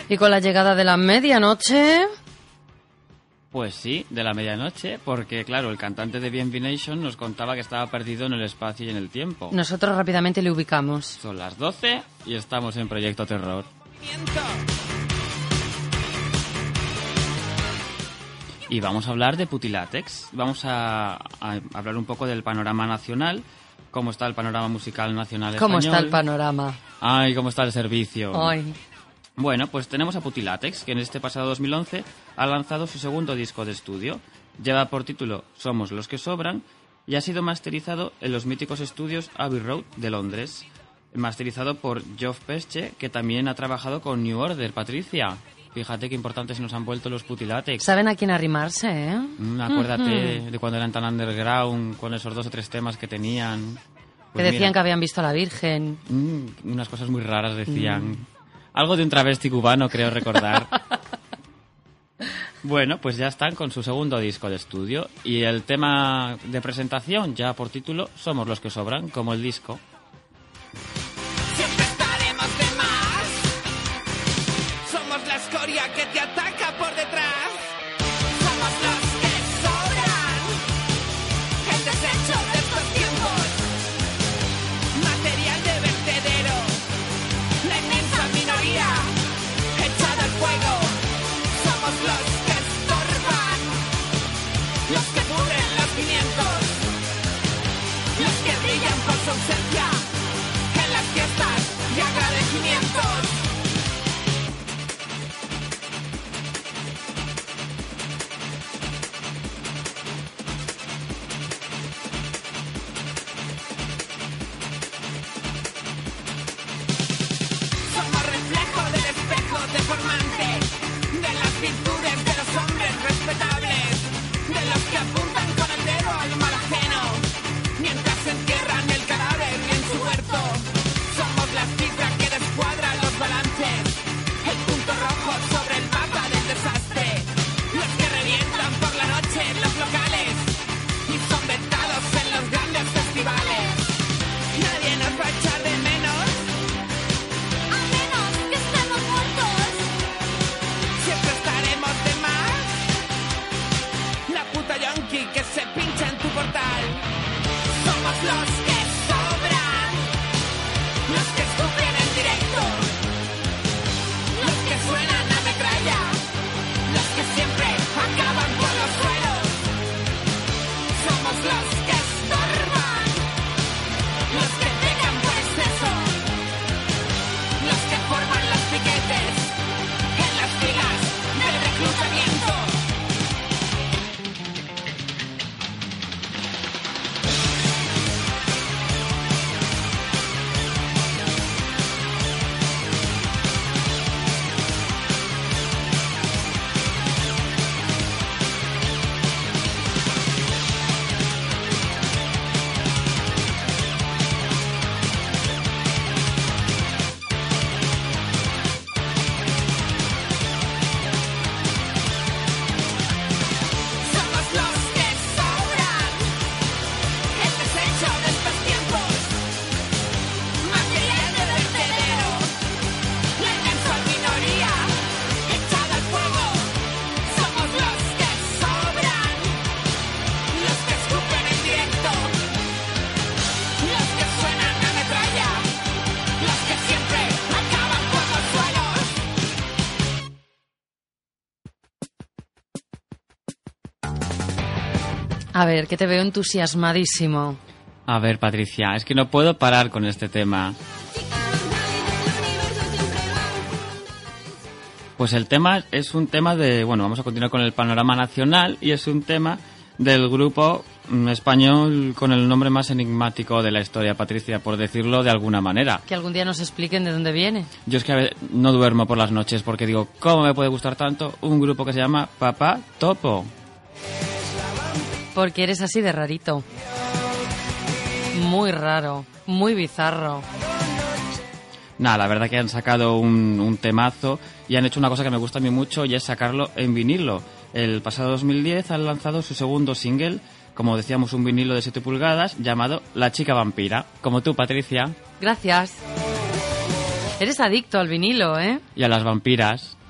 Y con la llegada de la medianoche... Pues sí, de la medianoche, porque claro, el cantante de BNB Nation nos contaba que estaba perdido en el espacio y en el tiempo. Nosotros rápidamente le ubicamos. Son las 12 y estamos en Proyecto Terror. Y vamos a hablar de Putilátex. Vamos a hablar un poco del panorama nacional, cómo está el panorama musical nacional español. ¿Cómo está el panorama? Ay, cómo está el servicio. Ay. Bueno, pues tenemos a Putilátex, que en este pasado 2011 ha lanzado su segundo disco de estudio. Lleva por título Somos los que sobran y ha sido masterizado en los míticos estudios Abbey Road de Londres. Masterizado por Geoff Pesce, que también ha trabajado con New Order. Patricia, fíjate qué importantes nos han vuelto los Putilátex. Saben a quién arrimarse, ¿eh? Acuérdate de cuando eran tan underground, con esos 2 o 3 temas que tenían. Pues que decían que habían visto a la Virgen. Unas cosas muy raras decían. Algo de un travesti cubano, creo recordar. Bueno, pues ya están con su segundo disco de estudio. Y el tema de presentación, ya por título, Somos los que sobran, como el disco. Siempre estaremos de más. Somos la escoria que te ataca por detrás. Somos los que sobran. El desecho de estos tiempos. Material de vertedero. La inmensa minoría echada al fuego. Somos los que estorban, los que cubren los cimientos, los que brillan por su ausencia en las fiestas y agradecimientos. A ver, que te veo entusiasmadísimo. A ver, Patricia, es que no puedo parar con este tema. Pues el tema es un tema de... Bueno, vamos a continuar con el panorama nacional y es un tema del grupo español con el nombre más enigmático de la historia, Patricia, por decirlo de alguna manera. Que algún día nos expliquen de dónde viene. Yo es que a veces no duermo por las noches porque digo, ¿cómo me puede gustar tanto un grupo que se llama Papá Topo? Porque eres así de rarito. Muy raro, muy bizarro. Nada, la verdad que han sacado un temazo y han hecho una cosa que me gusta a mí mucho y es sacarlo en vinilo. El pasado 2010 han lanzado su segundo single, como decíamos, un vinilo de 7 pulgadas llamado La Chica Vampira, como tú, Patricia. Gracias. Eres adicto al vinilo, ¿eh? Y a las vampiras.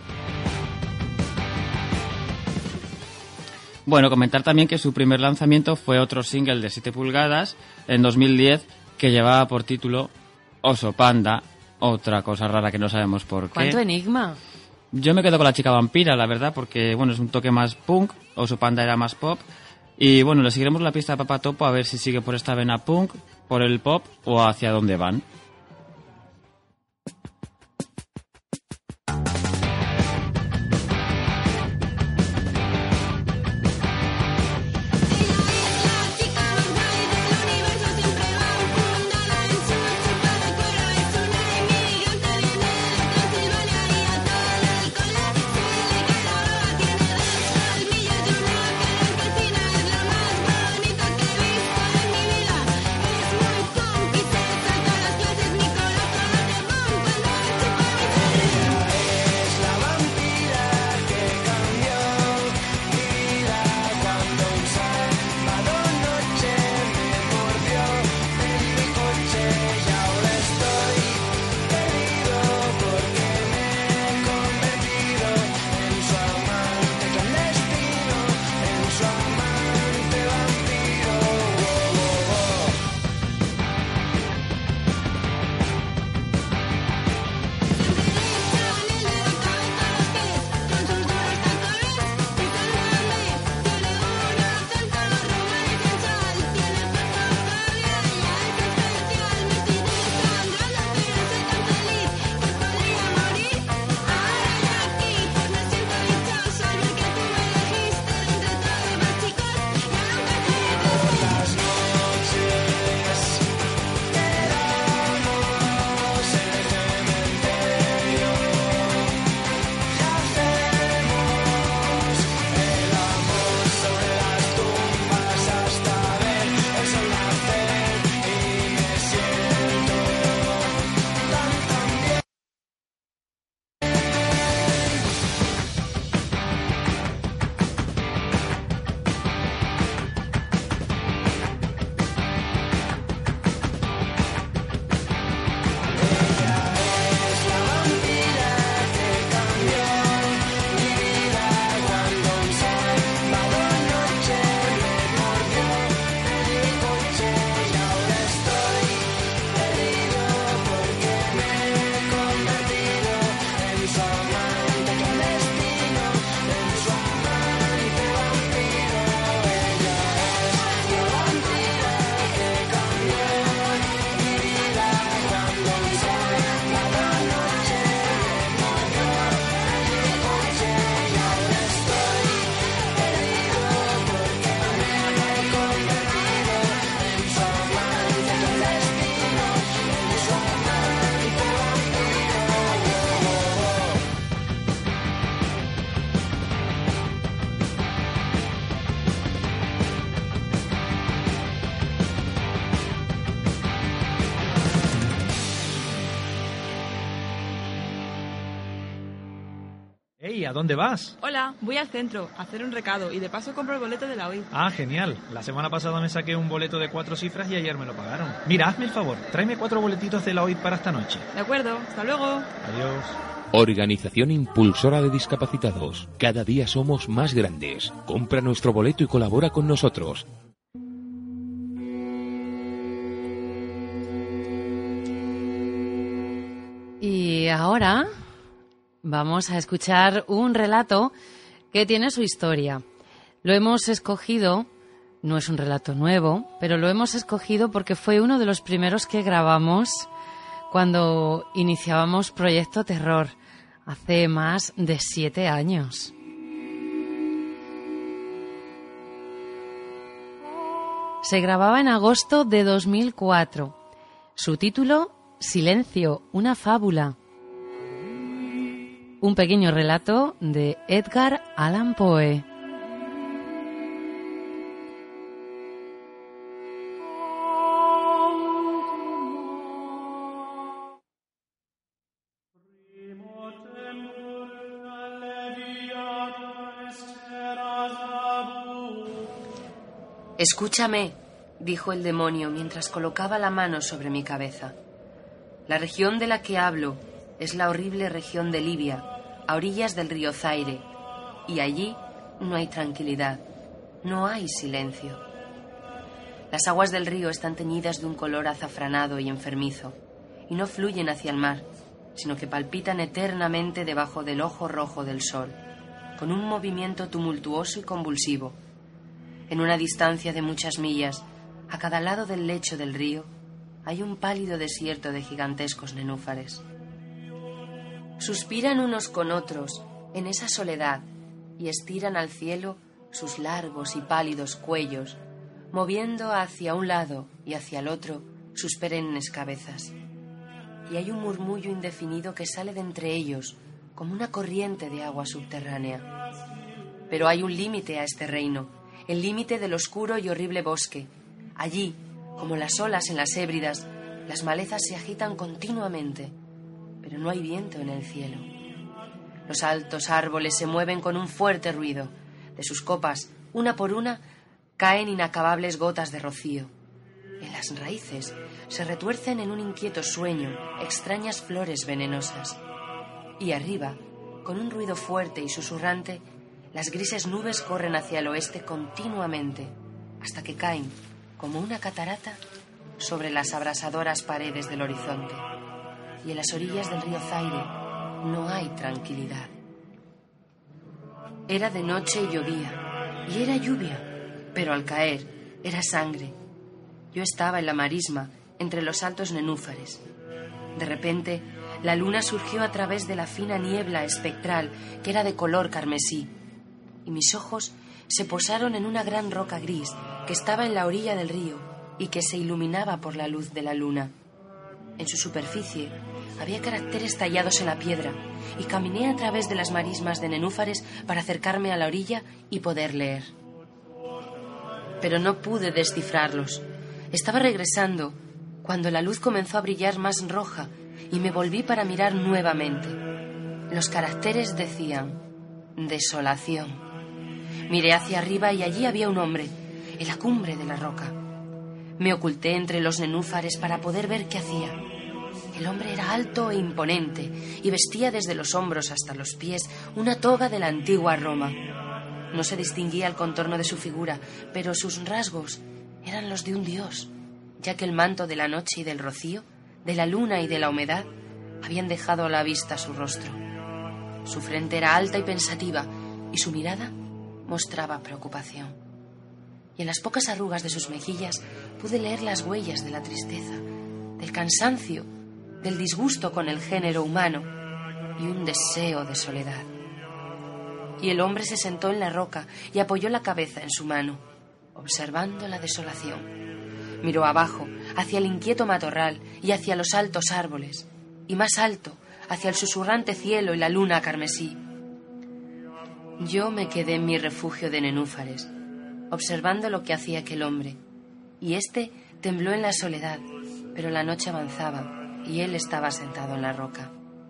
Bueno, comentar también que su primer lanzamiento fue otro single de 7 pulgadas en 2010 que llevaba por título Oso Panda, otra cosa rara que no sabemos por qué. ¿Cuánto enigma? Yo me quedo con La chica vampira, la verdad, porque bueno, es un toque más punk, Oso Panda era más pop. Y bueno, le seguiremos la pista a Papá Topo a ver si sigue por esta vena punk, por el pop o hacia dónde van. Hey, ¿a dónde vas? Hola, voy al centro a hacer un recado y de paso compro el boleto de la OI. Ah, genial. La semana pasada me saqué un boleto de 4 cifras y ayer me lo pagaron. Mira, hazme el favor, tráeme 4 boletitos de la OI para esta noche. De acuerdo, hasta luego. Adiós. Organización Impulsora de Discapacitados. Cada día somos más grandes. Compra nuestro boleto y colabora con nosotros. Y ahora vamos a escuchar un relato que tiene su historia. Lo hemos escogido, no es un relato nuevo, pero lo hemos escogido porque fue uno de los primeros que grabamos cuando iniciábamos Proyecto Terror, hace más de 7 años. Se grababa en agosto de 2004. Su título, Silencio, una fábula. Un pequeño relato de Edgar Allan Poe. Escúchame, dijo el demonio mientras colocaba la mano sobre mi cabeza. La región de la que hablo es la horrible región de Libia, a orillas del río Zaire, y allí no hay tranquilidad. no hay silencio. Las aguas del río están teñidas de un color azafranado y enfermizo, y no fluyen hacia el mar, sino que palpitan eternamente debajo del ojo rojo del sol, con un movimiento tumultuoso y convulsivo. En una distancia de muchas millas, a cada lado del lecho del río, hay un pálido desierto de gigantescos nenúfares. Suspiran unos con otros en esa soledad y estiran al cielo sus largos y pálidos cuellos, moviendo hacia un lado y hacia el otro sus perennes cabezas. Y hay un murmullo indefinido que sale de entre ellos como una corriente de agua subterránea. Pero hay un límite a este reino, el límite del oscuro y horrible bosque. Allí, como las olas en las Hébridas, las malezas se agitan continuamente, pero no hay viento en el cielo. Los altos árboles se mueven con un fuerte ruido. De sus copas, una por una, caen inacabables gotas de rocío. En las raíces se retuercen en un inquieto sueño extrañas flores venenosas. Y arriba, con un ruido fuerte y susurrante, las grises nubes corren hacia el oeste continuamente, hasta que caen, como una catarata, sobre las abrasadoras paredes del horizonte. Y en las orillas del río Zaire no hay tranquilidad. Era de noche y llovía, y era lluvia, pero al caer era sangre. Yo estaba en la marisma, entre los altos nenúfares. De repente, la luna surgió a través de la fina niebla espectral que era de color carmesí, y mis ojos se posaron en una gran roca gris que estaba en la orilla del río y que se iluminaba por la luz de la luna. En su superficie había caracteres tallados en la piedra, y caminé a través de las marismas de nenúfares para acercarme a la orilla y poder leer. Pero no pude descifrarlos. Estaba regresando cuando la luz comenzó a brillar más roja y me volví para mirar nuevamente. Los caracteres decían: desolación. Miré hacia arriba y allí había un hombre, en la cumbre de la roca. Me oculté entre los nenúfares para poder ver qué hacía. El hombre era alto e imponente y vestía desde los hombros hasta los pies una toga de la antigua Roma. No se distinguía el contorno de su figura, pero sus rasgos eran los de un dios, ya que el manto de la noche y del rocío, de la luna y de la humedad, habían dejado a la vista su rostro. Su frente era alta y pensativa, y su mirada mostraba preocupación. Y en las pocas arrugas de sus mejillas pude leer las huellas de la tristeza, del cansancio, del disgusto con el género humano y un deseo de soledad. Y el hombre se sentó en la roca y apoyó la cabeza en su mano, observando la desolación. Miró abajo, hacia el inquieto matorral y hacia los altos árboles, y más alto, hacia el susurrante cielo y la luna carmesí. Yo me quedé en mi refugio de nenúfares, observando lo que hacía aquel hombre, y éste tembló en la soledad, pero la noche avanzaba y él estaba sentado en la roca.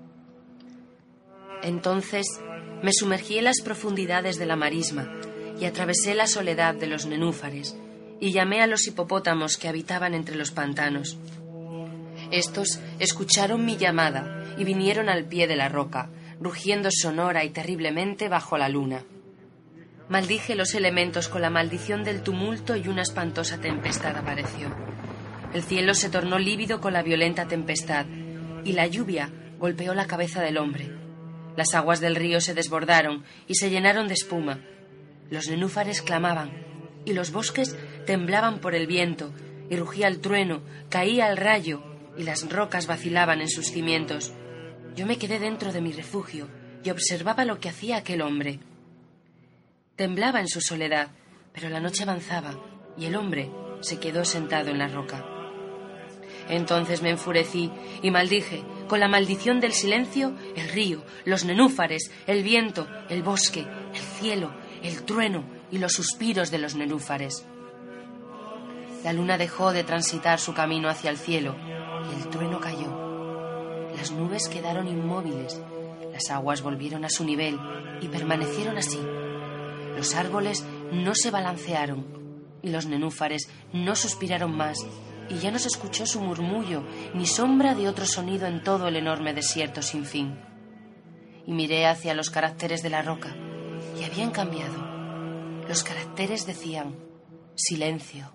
Entonces me sumergí en las profundidades de la marisma y atravesé la soledad de los nenúfares y llamé a los hipopótamos que habitaban entre los pantanos. Estos escucharon mi llamada y vinieron al pie de la roca, rugiendo sonora y terriblemente bajo la luna. Maldije los elementos con la maldición del tumulto y una espantosa tempestad apareció. El cielo se tornó lívido con la violenta tempestad y la lluvia golpeó la cabeza del hombre. Las aguas del río se desbordaron y se llenaron de espuma. Los nenúfares clamaban y los bosques temblaban por el viento y rugía el trueno, caía el rayo y las rocas vacilaban en sus cimientos. Yo me quedé dentro de mi refugio y observaba lo que hacía aquel hombre. Temblaba en su soledad, pero la noche avanzaba y el hombre se quedó sentado en la roca. Entonces me enfurecí y maldije, con la maldición del silencio, el río, los nenúfares, el viento, el bosque, el cielo, el trueno y los suspiros de los nenúfares. La luna dejó de transitar su camino hacia el cielo y el trueno cayó. Las nubes quedaron inmóviles, las aguas volvieron a su nivel y permanecieron así. Los árboles no se balancearon y los nenúfares no suspiraron más, y ya no se escuchó su murmullo ni sombra de otro sonido en todo el enorme desierto sin fin. Y miré hacia los caracteres de la roca y habían cambiado. Los caracteres decían: silencio.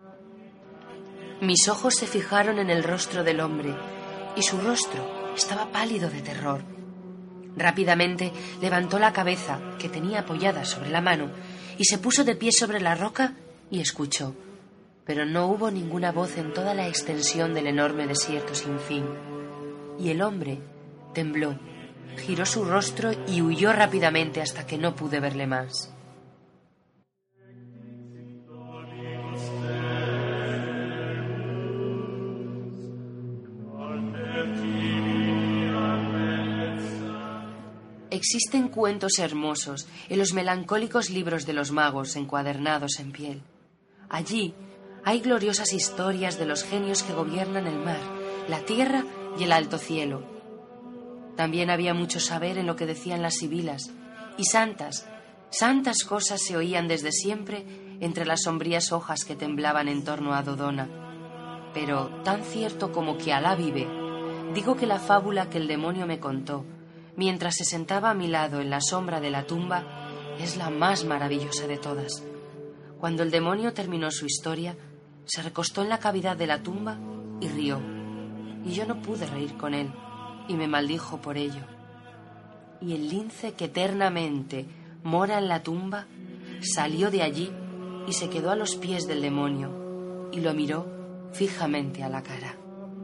Mis ojos se fijaron en el rostro del hombre, y su rostro estaba pálido de terror. Rápidamente levantó la cabeza, que tenía apoyada sobre la mano, y se puso de pie sobre la roca y escuchó. Pero no hubo ninguna voz en toda la extensión del enorme desierto sin fin. Y el hombre tembló, giró su rostro y huyó rápidamente hasta que no pude verle más. Existen cuentos hermosos en los melancólicos libros de los magos encuadernados en piel. Allí hay gloriosas historias de los genios que gobiernan el mar, la tierra y el alto cielo. También había mucho saber en lo que decían las sibilas, y santas cosas se oían desde siempre entre las sombrías hojas que temblaban en torno a Dodona. Pero tan cierto como que Alá vive, digo que la fábula que el demonio me contó mientras se sentaba a mi lado en la sombra de la tumba es la más maravillosa de todas. Cuando el demonio terminó su historia, se recostó en la cavidad de la tumba y rió. Y yo no pude reír con él, y me maldijo por ello. Y el lince que eternamente mora en la tumba salió de allí y se quedó a los pies del demonio y lo miró fijamente a la cara.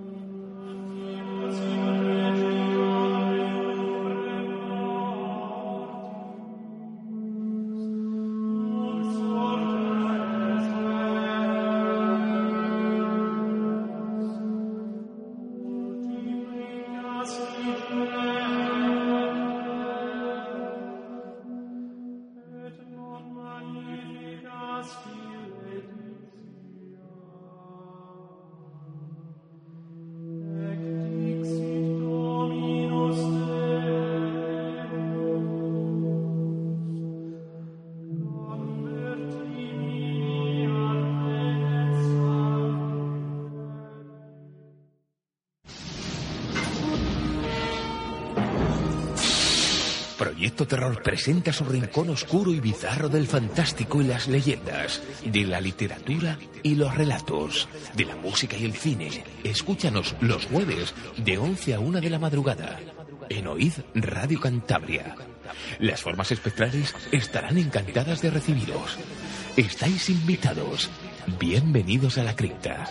Proyecto Terror presenta su rincón oscuro y bizarro del fantástico y las leyendas, de la literatura y los relatos, de la música y el cine. Escúchanos los jueves de 11 a 1 de la madrugada en Oíd Radio Cantabria. Las formas espectrales estarán encantadas de recibiros. Estáis invitados. Bienvenidos a la cripta.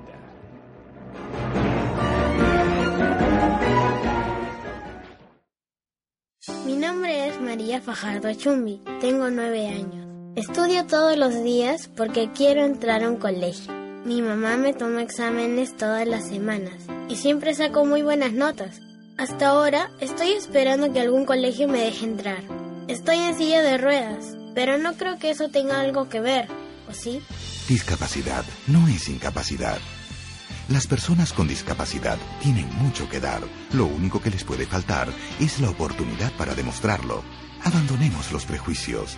Mi nombre es María Fajardo Chumbi, tengo 9 años. Estudio todos los días porque quiero entrar a un colegio. Mi mamá me toma exámenes todas las semanas y siempre saco muy buenas notas. Hasta ahora estoy esperando que algún colegio me deje entrar. Estoy en silla de ruedas, pero no creo que eso tenga algo que ver, ¿o sí? Discapacidad no es incapacidad. Las personas con discapacidad tienen mucho que dar. Lo único que les puede faltar es la oportunidad para demostrarlo. Abandonemos los prejuicios.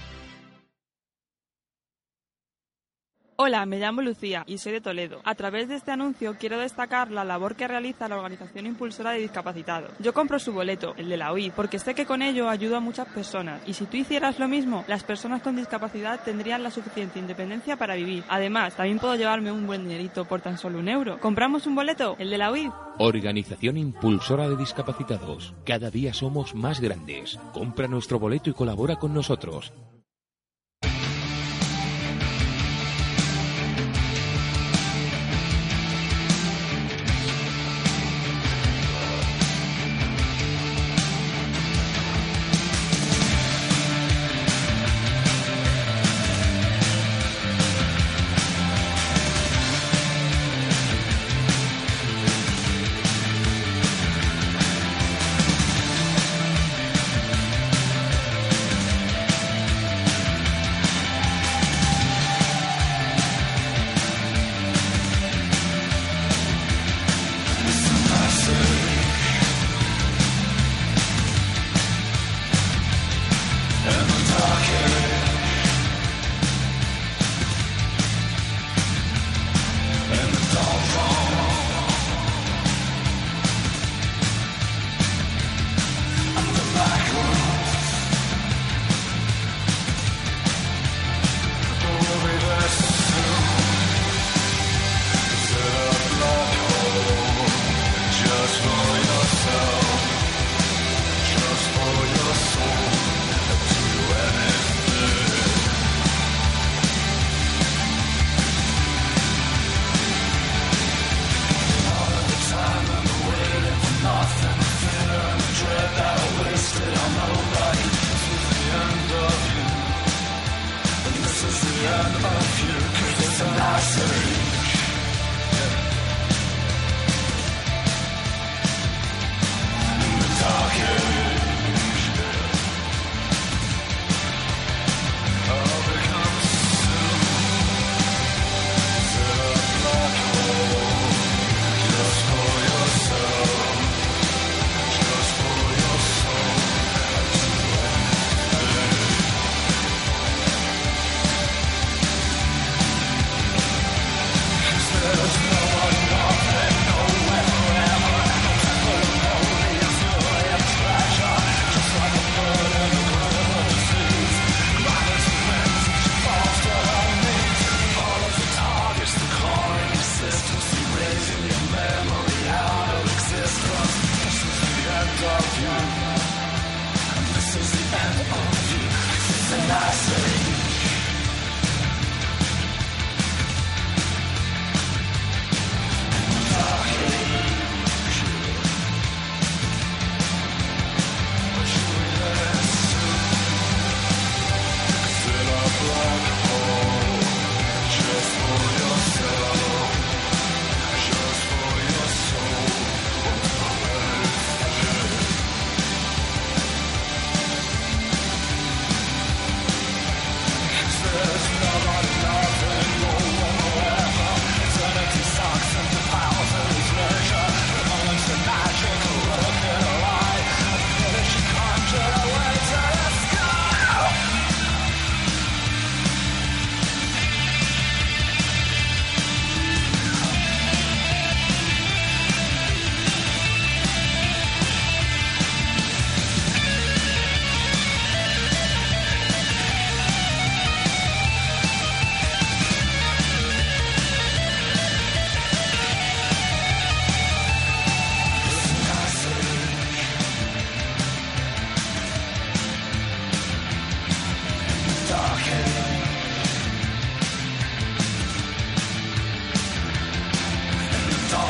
Hola, me llamo Lucía y soy de Toledo. A través de este anuncio quiero destacar la labor que realiza la Organización Impulsora de Discapacitados. Yo compro su boleto, el de la OID, porque sé que con ello ayudo a muchas personas. Y si tú hicieras lo mismo, las personas con discapacidad tendrían la suficiente independencia para vivir. Además, también puedo llevarme un buen dinerito por tan solo €1. ¿Compramos un boleto? El de la OID. Organización Impulsora de Discapacitados. Cada día somos más grandes. Compra nuestro boleto y colabora con nosotros.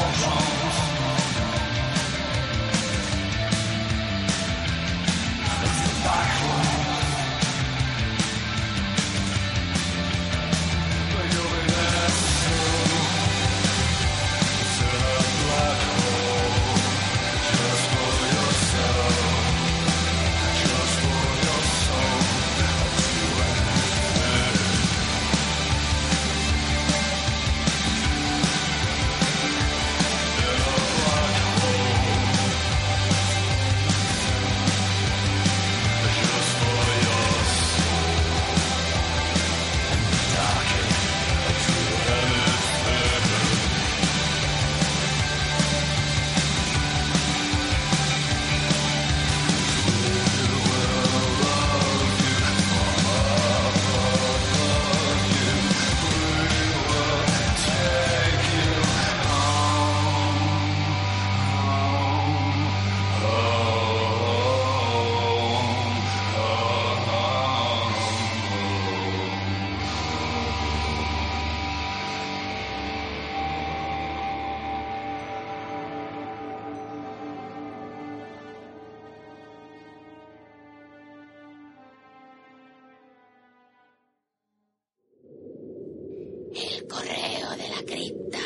El correo de la cripta.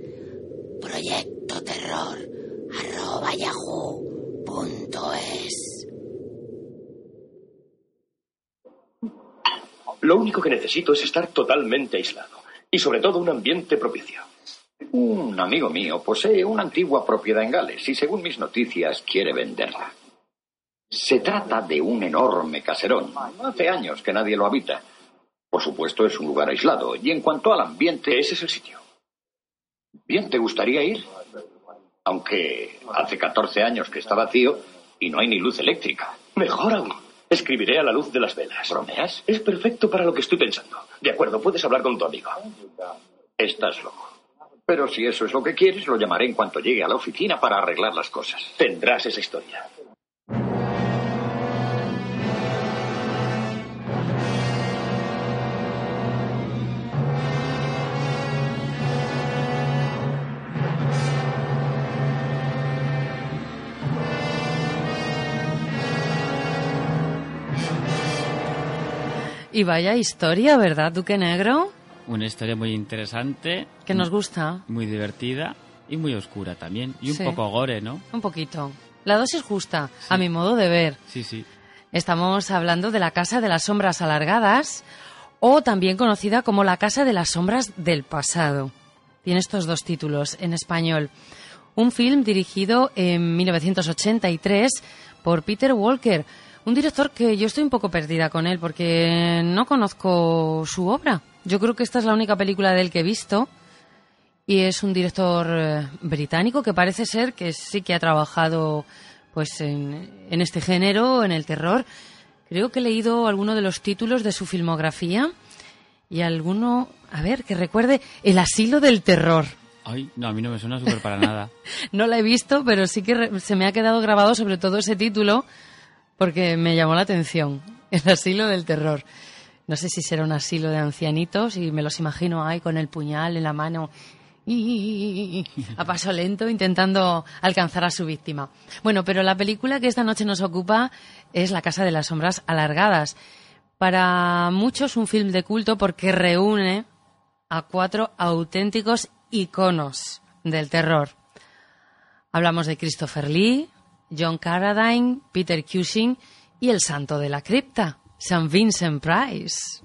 proyectoterror@yahoo.es. Lo único que necesito es estar totalmente aislado. Y sobre todo un ambiente propicio. Un amigo mío posee una antigua propiedad en Gales y según mis noticias quiere venderla. Se trata de un enorme caserón. Hace años que nadie lo habita. Por supuesto es un lugar aislado. Y en cuanto al ambiente, ese es el sitio. Bien, ¿te gustaría ir? Aunque hace 14 años que está vacío y no hay ni luz eléctrica. Mejor aún. Escribiré a la luz de las velas. ¿Bromeas? Es perfecto para lo que estoy pensando. De acuerdo, puedes hablar con tu amigo. Estás loco. Pero si eso es lo que quieres, lo llamaré en cuanto llegue a la oficina para arreglar las cosas. Tendrás esa historia. Y vaya historia, ¿verdad, Duque Negro? Una historia muy interesante. Que nos gusta. Muy divertida y muy oscura también. Y un Sí. poco gore, ¿no? Un poquito. La dosis justa, a mi modo de ver. Sí, sí. Estamos hablando de La Casa de las Sombras Alargadas, o también conocida como La Casa de las Sombras del Pasado. Tiene estos dos títulos en español. Un film dirigido en 1983 por Peter Walker, un director que yo estoy un poco perdida con él porque no conozco su obra. Yo creo que esta es la única película de él que he visto y es un director británico que parece ser que sí que ha trabajado pues en este género, en el terror. Creo que he leído alguno de los títulos de su filmografía y alguno, a ver, que recuerde, El asilo del terror. Ay, no, a mí no me suena súper para nada. No la he visto, pero sí que se me ha quedado grabado sobre todo ese título porque me llamó la atención. El asilo del terror. No sé si será un asilo de ancianitos y me los imagino ahí con el puñal en la mano a paso lento intentando alcanzar a su víctima. Bueno, pero la película que esta noche nos ocupa es La Casa de las Sombras Alargadas. Para muchos un film de culto porque reúne a 4 auténticos iconos del terror. Hablamos de Christopher Lee, John Carradine, Peter Cushing y el santo de la cripta, St. Vincent Price.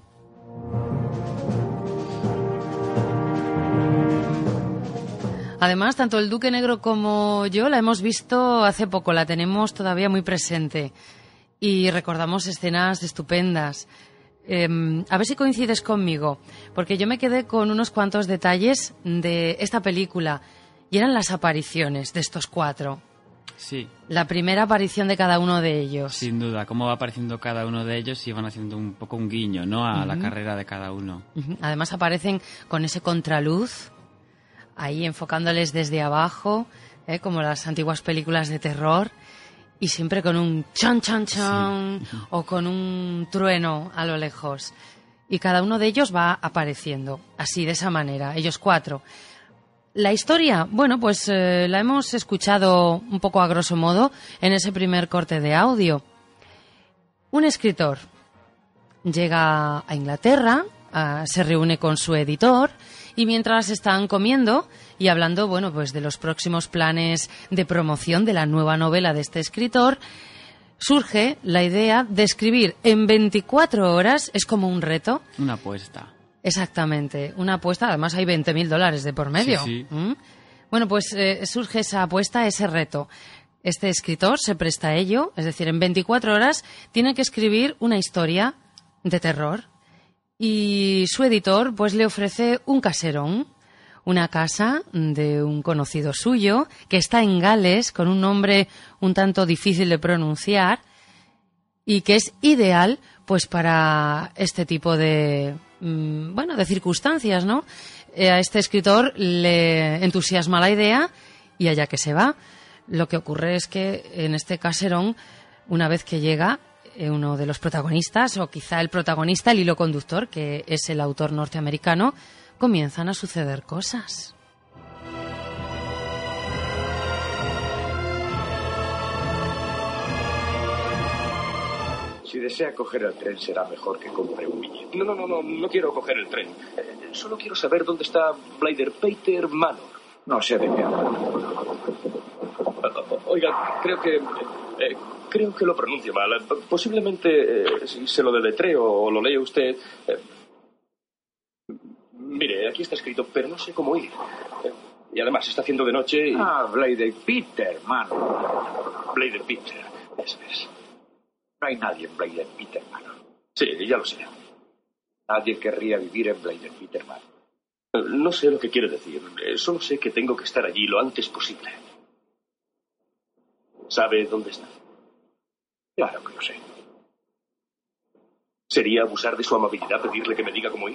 Además, tanto el Duque Negro como yo la hemos visto hace poco, la tenemos todavía muy presente y recordamos escenas estupendas. A ver si coincides conmigo, porque yo me quedé con unos cuantos detalles de esta película y eran las apariciones de estos 4. Sí. La primera aparición de cada uno de ellos. Sin duda, cómo va apareciendo cada uno de ellos y van haciendo un poco un guiño, ¿no? A la carrera de cada uno. Además aparecen con ese contraluz, ahí enfocándoles desde abajo, como las antiguas películas de terror, y siempre con un chan, chan, chan, sí. O con un trueno a lo lejos. Y cada uno de ellos va apareciendo, así, de esa manera, ellos 4. La historia, bueno, pues la hemos escuchado un poco a grosso modo en ese primer corte de audio. Un escritor llega a Inglaterra, se reúne con su editor y mientras están comiendo y hablando, bueno, pues de los próximos planes de promoción de la nueva novela de este escritor, surge la idea de escribir en 24 horas, es como un reto. Una apuesta. Exactamente, una apuesta, además hay $20,000 de por medio. Sí. Bueno, pues surge esa apuesta, ese reto. Este escritor se presta a ello, es decir, en 24 horas tiene que escribir una historia de terror y su editor pues le ofrece un caserón, una casa de un conocido suyo que está en Gales con un nombre un tanto difícil de pronunciar y que es ideal pues para este tipo de de circunstancias, ¿no? A este escritor le entusiasma la idea y allá que se va. Lo que ocurre es que en este caserón, una vez que llega uno de los protagonistas, o quizá el protagonista, el hilo conductor, que es el autor norteamericano, comienzan a suceder cosas. Si desea coger el tren, será mejor que compre un billete. No quiero coger el tren. Solo quiero saber dónde está Blyther Peter Manor. No sé de qué hablar. Oiga, creo que lo pronuncio mal. Posiblemente si se lo deletreo o lo lee usted. Mire, aquí está escrito, pero no sé cómo ir. Y además está haciendo de noche y... Blyther Peter Manor. Blyther Peter, eso es. No hay nadie en Blyther Peter Manor. Sí, ya lo sé. Nadie querría vivir en Blyther Peter Manor. No sé lo que quiere decir. Solo sé que tengo que estar allí lo antes posible. ¿Sabe dónde está? Claro que lo sé. ¿Sería abusar de su amabilidad pedirle que me diga cómo ir?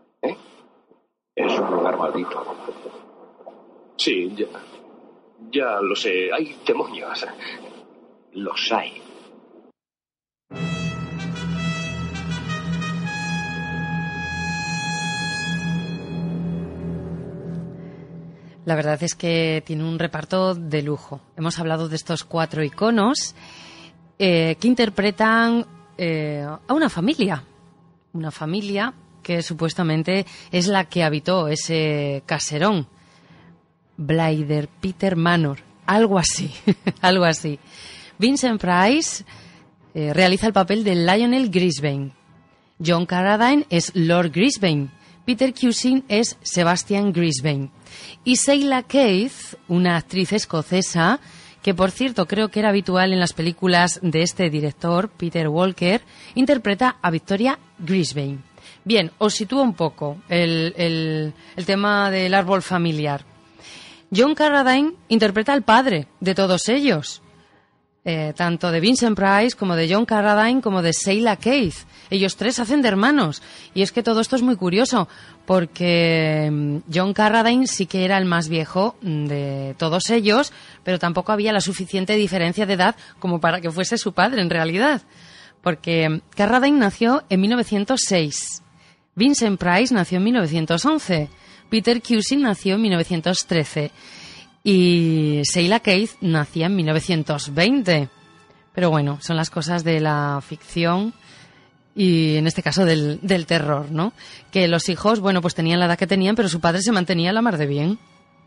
Es un lugar maldito. Sí, ya lo sé. Hay demonios. Los hay. La verdad es que tiene un reparto de lujo. Hemos hablado de estos 4 iconos que interpretan a una familia que supuestamente es la que habitó ese caserón, Blyther Peter Manor, algo así, algo así. Vincent Price realiza el papel de Lionel Grisbane, John Carradine es Lord Grisbane, Peter Cushing es Sebastian Grisbane y Sheila Keith, una actriz escocesa que, por cierto, creo que era habitual en las películas de este director, Peter Walker, interpreta a Victoria Grisbane. Bien, os sitúo un poco el tema del árbol familiar. John Carradine interpreta al padre de todos ellos, tanto de Vincent Price como de John Carradine como de Sheila Keith. Ellos 3 hacen de hermanos. Y es que todo esto es muy curioso, porque John Carradine sí que era el más viejo de todos ellos, pero tampoco había la suficiente diferencia de edad como para que fuese su padre en realidad. Porque Carradine nació en 1906, Vincent Price nació en 1911, Peter Cushing nació en 1913 y Sheila Keith nacía en 1920. Pero bueno, son las cosas de la ficción y en este caso del terror, ¿no? Que los hijos, bueno, pues tenían la edad que tenían, pero su padre se mantenía a la mar de bien.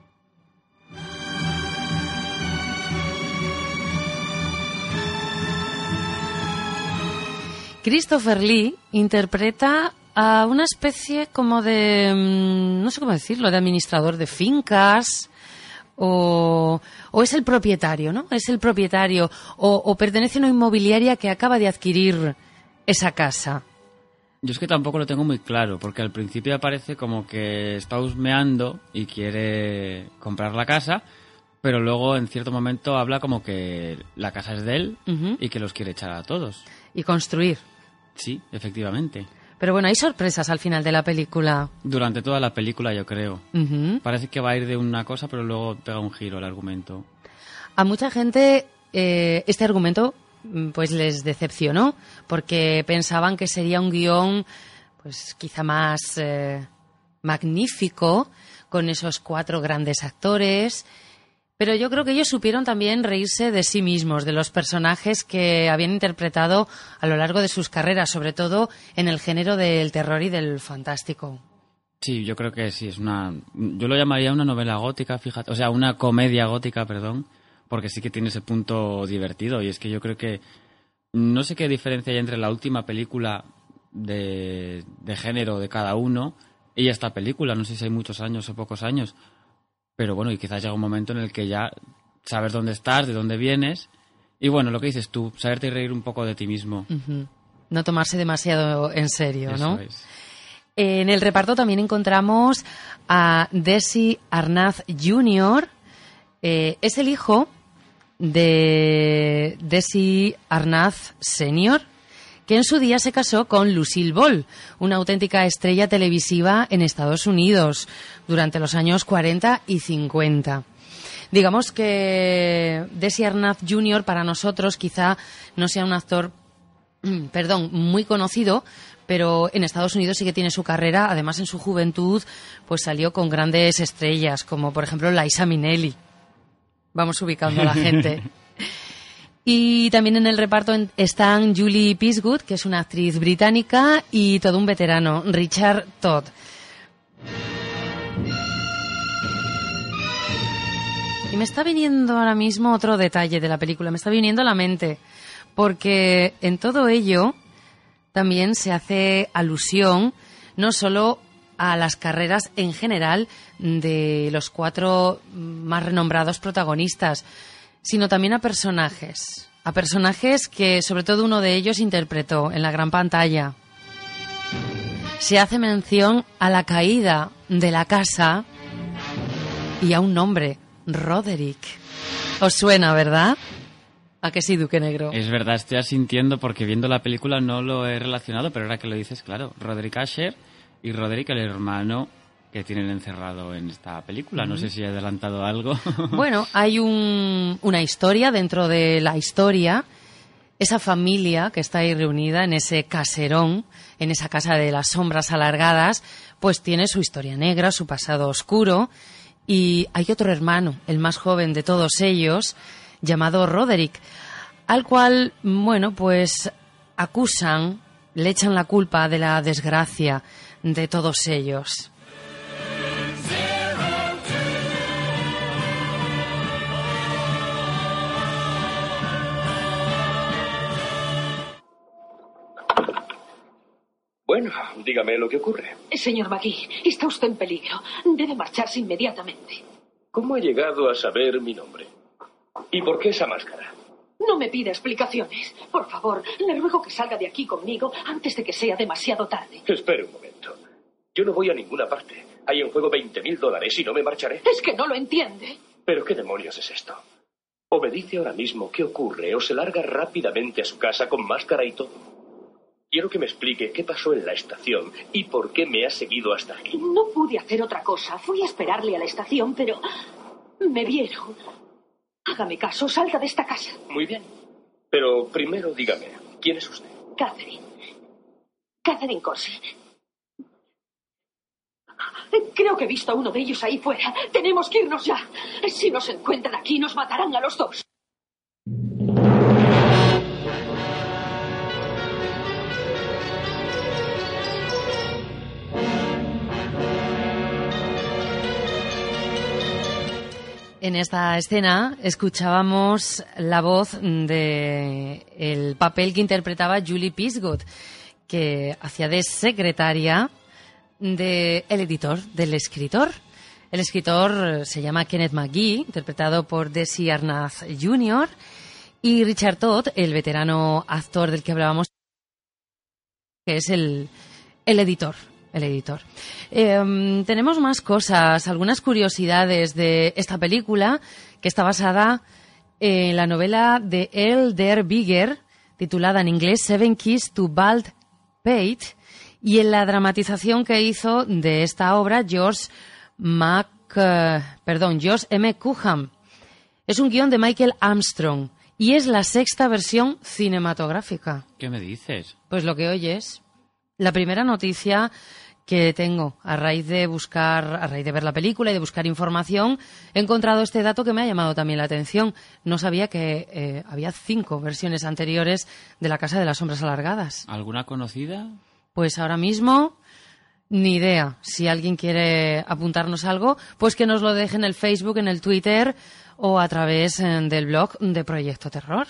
Christopher Lee interpreta a una especie como de, no sé cómo decirlo, de administrador de fincas, o es el propietario, ¿no? Es el propietario, o pertenece a una inmobiliaria que acaba de adquirir esa casa. Yo es que tampoco lo tengo muy claro, porque al principio aparece como que está husmeando y quiere comprar la casa, pero luego en cierto momento habla como que la casa es de él y que los quiere echar a todos. Y construir. Sí, efectivamente. Pero bueno, hay sorpresas al final de la película. Durante toda la película, yo creo. Parece que va a ir de una cosa, pero luego pega un giro el argumento. A mucha gente este argumento pues les decepcionó, porque pensaban que sería un guión pues quizá más magnífico, con esos 4 grandes actores. Pero yo creo que ellos supieron también reírse de sí mismos, de los personajes que habían interpretado a lo largo de sus carreras, sobre todo en el género del terror y del fantástico. Sí, yo creo que sí, yo lo llamaría una novela gótica, fíjate, o sea, una comedia gótica, perdón, porque sí que tiene ese punto divertido, y es que yo creo que no sé qué diferencia hay entre la última película de género de cada uno y esta película, no sé si hay muchos años o pocos años, pero bueno, y quizás llega un momento en el que ya sabes dónde estás, de dónde vienes, y bueno, lo que dices tú, saberte reír un poco de ti mismo. Uh-huh. No tomarse demasiado en serio, ¿no? Eso es. En el reparto también encontramos a Desi Arnaz Jr., es el hijo de Desi Arnaz Sr., que en su día se casó con Lucille Ball, una auténtica estrella televisiva en Estados Unidos durante los años 40 y 50. Digamos que Desi Arnaz Jr. para nosotros quizá no sea un actor muy conocido, pero en Estados Unidos sí que tiene su carrera. Además, en su juventud pues salió con grandes estrellas, como por ejemplo Liza Minnelli. Vamos ubicando a la gente. Y también en el reparto están Julie Peasgood, que es una actriz británica, y todo un veterano, Richard Todd. Y me está viniendo ahora mismo otro detalle de la película, me está viniendo a la mente, porque en todo ello también se hace alusión no solo a las carreras en general de los 4 más renombrados protagonistas, sino también a personajes que sobre todo uno de ellos interpretó en la gran pantalla. Se hace mención a la caída de la casa y a un nombre, Roderick. ¿Os suena, verdad? ¿A que sí, Duque Negro? Es verdad, estoy asintiendo porque viendo la película no lo he relacionado, pero ahora que lo dices, claro, Roderick Asher y Roderick, el hermano que tienen encerrado en esta película. No sé si he adelantado algo. Bueno, hay una historia dentro de la historia. Esa familia que está ahí reunida en ese caserón, en esa casa de las sombras alargadas, pues tiene su historia negra, su pasado oscuro. Y hay otro hermano, el más joven de todos ellos, llamado Roderick, al cual, bueno, pues acusan, le echan la culpa de la desgracia de todos ellos. Bueno, dígame lo que ocurre. Señor McGee, está usted en peligro. Debe marcharse inmediatamente. ¿Cómo ha llegado a saber mi nombre? ¿Y por qué esa máscara? No me pida explicaciones. Por favor, le ruego que salga de aquí conmigo antes de que sea demasiado tarde. Espere un momento. Yo no voy a ninguna parte. Hay en juego $20,000 y no me marcharé. Es que no lo entiende. ¿Pero qué demonios es esto? O me dice ahora mismo qué ocurre o se larga rápidamente a su casa con máscara y todo. Quiero que me explique qué pasó en la estación y por qué me ha seguido hasta aquí. No pude hacer otra cosa. Fui a esperarle a la estación, pero me vieron. Hágame caso, salga de esta casa. Muy bien. Pero primero dígame, ¿quién es usted? Catherine Corsi. Creo que he visto a uno de ellos ahí fuera. Tenemos que irnos ya. Si nos encuentran aquí, nos matarán a los dos. En esta escena escuchábamos la voz de el papel que interpretaba Julie Peasgood, que hacía de secretaria del editor, del escritor. El escritor se llama Kenneth McGee, interpretado por Desi Arnaz Jr., y Richard Todd, el veterano actor del que hablábamos, que es el editor. Tenemos más cosas, algunas curiosidades de esta película, que está basada en la novela de L. Der Bigger, titulada en inglés Seven Keys to Baldpate, y en la dramatización que hizo de esta obra George M. Cookham. Es un guión de Michael Armstrong y es la 6ª versión cinematográfica. ¿Qué me dices? Pues lo que oyes. La primera noticia que tengo a raíz de ver la película y de buscar información, he encontrado este dato que me ha llamado también la atención. No sabía que había 5 versiones anteriores de La Casa de las Sombras Alargadas. ¿Alguna conocida? Pues ahora mismo, ni idea. Si alguien quiere apuntarnos algo, pues que nos lo deje en el Facebook, en el Twitter o a través del blog de Proyecto Terror.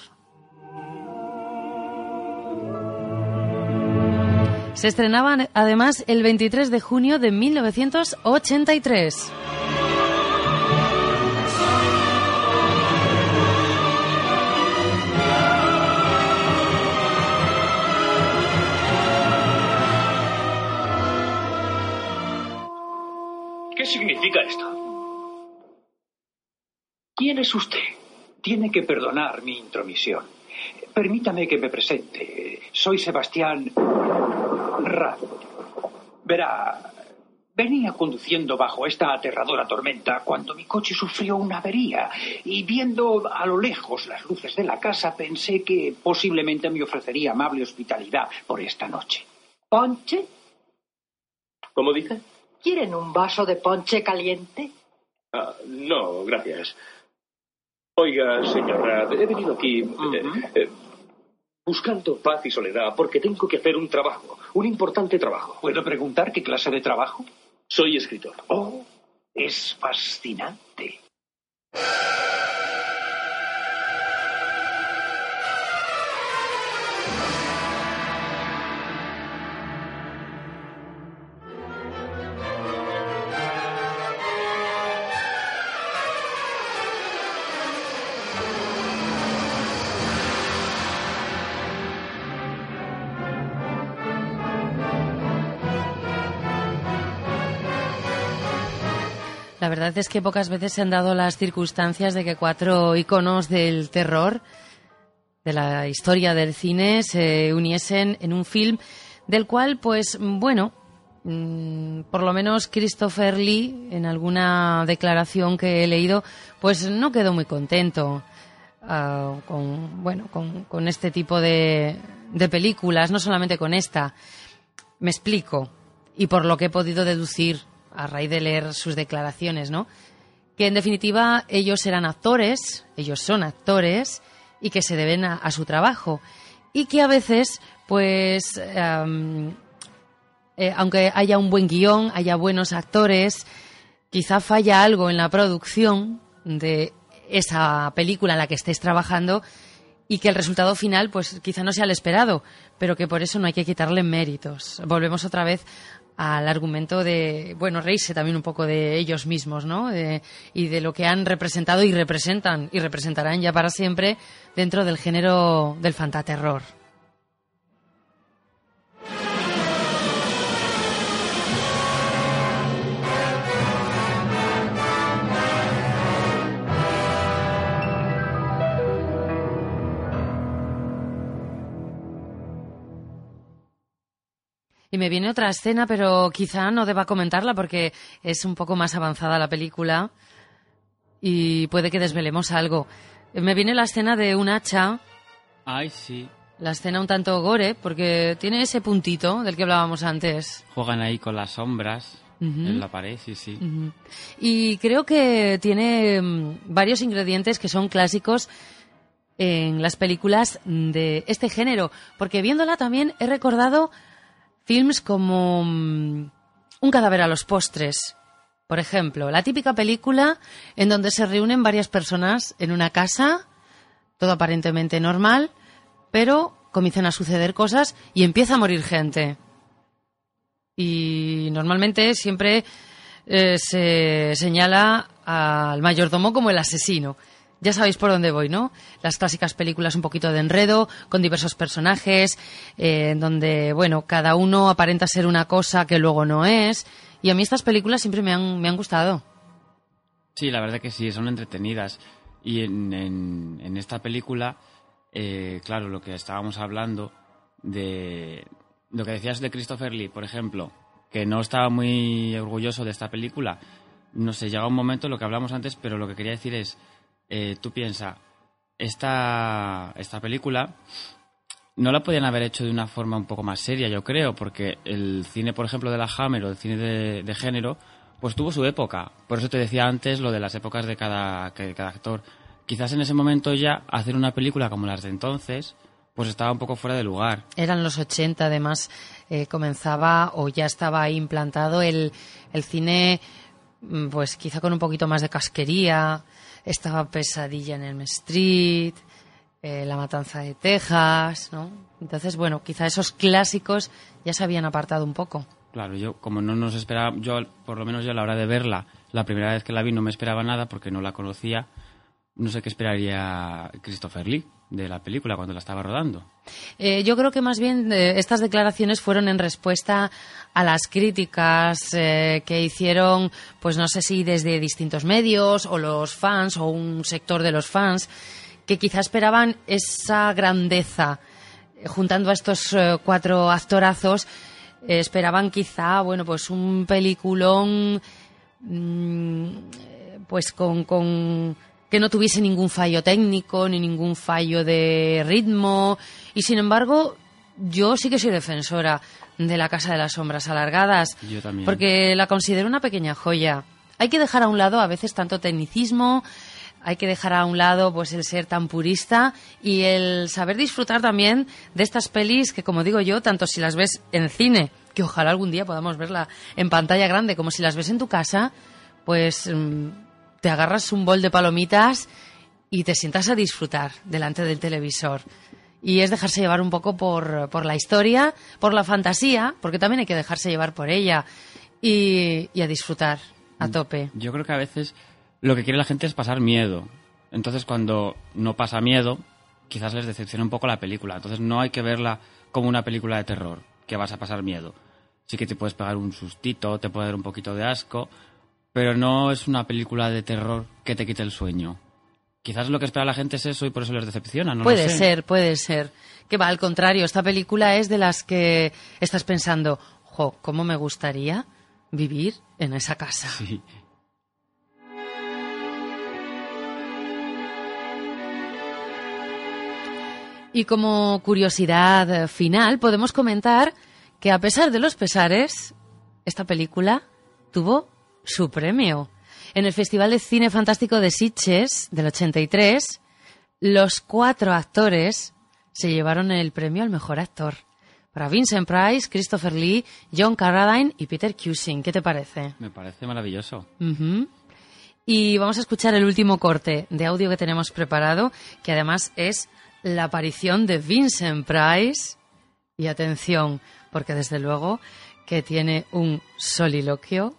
Se estrenaban además el 23 de junio de 1983. ¿Qué significa esto? ¿Quién es usted? Tiene que perdonar mi intromisión. Permítame que me presente. Soy Sebastián Ra. Verá, venía conduciendo bajo esta aterradora tormenta cuando mi coche sufrió una avería y viendo a lo lejos las luces de la casa pensé que posiblemente me ofrecería amable hospitalidad por esta noche. ¿Ponche? ¿Cómo dice? ¿Quieren un vaso de ponche caliente? No, gracias. Oiga, señora, he venido aquí buscando paz y soledad porque tengo que hacer un trabajo, un importante trabajo. ¿Puedo preguntar qué clase de trabajo? Soy escritor. Oh, es fascinante. La verdad es que pocas veces se han dado las circunstancias de que 4 iconos del terror, de la historia del cine, se uniesen en un film del cual, pues, bueno, por lo menos Christopher Lee, en alguna declaración que he leído, pues no quedó muy contento con este tipo de películas, no solamente con esta. Me explico, y por lo que he podido deducir a raíz de leer sus declaraciones, ¿no? Que en definitiva ellos son actores y que se deben a su trabajo y que a veces, pues, aunque haya un buen guión, haya buenos actores, quizá falla algo en la producción de esa película en la que estéis trabajando y que el resultado final, pues, quizá no sea el esperado, pero que por eso no hay que quitarle méritos. Volvemos otra vez al argumento de, bueno, reírse también un poco de ellos mismos, ¿no? Y de lo que han representado y representan y representarán ya para siempre dentro del género del fantaterror. Y me viene otra escena, pero quizá no deba comentarla porque es un poco más avanzada la película y puede que desvelemos algo. Me viene la escena de un hacha. Ay, sí. La escena un tanto gore porque tiene ese puntito del que hablábamos antes. Juegan ahí con las sombras en la pared, sí. Y creo que tiene varios ingredientes que son clásicos en las películas de este género, porque viéndola también he recordado films como Un cadáver a los postres, por ejemplo, la típica película en donde se reúnen varias personas en una casa, todo aparentemente normal, pero comienzan a suceder cosas y empieza a morir gente. Y normalmente siempre se señala al mayordomo como el asesino. Ya sabéis por dónde voy, ¿no? Las clásicas películas un poquito de enredo, con diversos personajes, donde, bueno, cada uno aparenta ser una cosa que luego no es. Y a mí estas películas siempre me han gustado. Sí, la verdad que sí, son entretenidas. Y en esta película, claro, lo que estábamos hablando de lo que decías de Christopher Lee, por ejemplo, que no estaba muy orgulloso de esta película. No sé, llega un momento, lo que hablamos antes, pero lo que quería decir es... tú piensas, esta película no la podían haber hecho de una forma un poco más seria, yo creo, porque el cine, por ejemplo, de la Hammer o el cine de género, pues tuvo su época. Por eso te decía antes lo de las épocas de cada actor. Quizás en ese momento ya hacer una película como las de entonces, pues estaba un poco fuera de lugar. Eran los 80, además, comenzaba o ya estaba ahí implantado el cine, pues quizá con un poquito más de casquería. Estaba Pesadilla en Elm Street, La Matanza de Texas, ¿no? Entonces, bueno, quizá esos clásicos ya se habían apartado un poco. Claro, yo como no nos esperaba, por lo menos yo a la hora de verla, la primera vez que la vi no me esperaba nada porque no la conocía. No sé qué esperaría Christopher Lee de la película cuando la estaba rodando. Yo creo que más bien estas declaraciones fueron en respuesta a las críticas que hicieron, pues no sé si desde distintos medios o los fans o un sector de los fans que quizá esperaban esa grandeza. Juntando a estos 4 actorazos, esperaban quizá, bueno, pues un peliculón pues con que no tuviese ningún fallo técnico ni ningún fallo de ritmo, y sin embargo yo sí que soy defensora de La Casa de las Sombras Alargadas. Yo también. Porque la considero una pequeña joya. Hay que dejar a un lado a veces tanto tecnicismo, hay que dejar a un lado pues el ser tan purista y el saber disfrutar también de estas pelis que, como digo yo, tanto si las ves en cine, que ojalá algún día podamos verla en pantalla grande, como si las ves en tu casa, pues te agarras un bol de palomitas y te sientas a disfrutar delante del televisor. Y es dejarse llevar un poco por la historia, por la fantasía, porque también hay que dejarse llevar por ella y a disfrutar a tope. Yo creo que a veces lo que quiere la gente es pasar miedo. Entonces, cuando no pasa miedo, quizás les decepciona un poco la película. Entonces, no hay que verla como una película de terror, que vas a pasar miedo. Sí que te puedes pegar un sustito, te puede dar un poquito de asco, pero no es una película de terror que te quite el sueño. Quizás lo que espera la gente es eso y por eso les decepciona, no puede lo sé. Puede ser. Que va, al contrario, esta película es de las que estás pensando, jo, ¿cómo me gustaría vivir en esa casa? Sí. Y como curiosidad final, podemos comentar que a pesar de los pesares, esta película tuvo su premio. En el Festival de Cine Fantástico de Sitges del 83, los 4 actores se llevaron el premio al mejor actor. Para Vincent Price, Christopher Lee, John Carradine y Peter Cushing. ¿Qué te parece? Me parece maravilloso. Uh-huh. Y vamos a escuchar el último corte de audio que tenemos preparado, que además es la aparición de Vincent Price. Y atención, porque desde luego que tiene un soliloquio.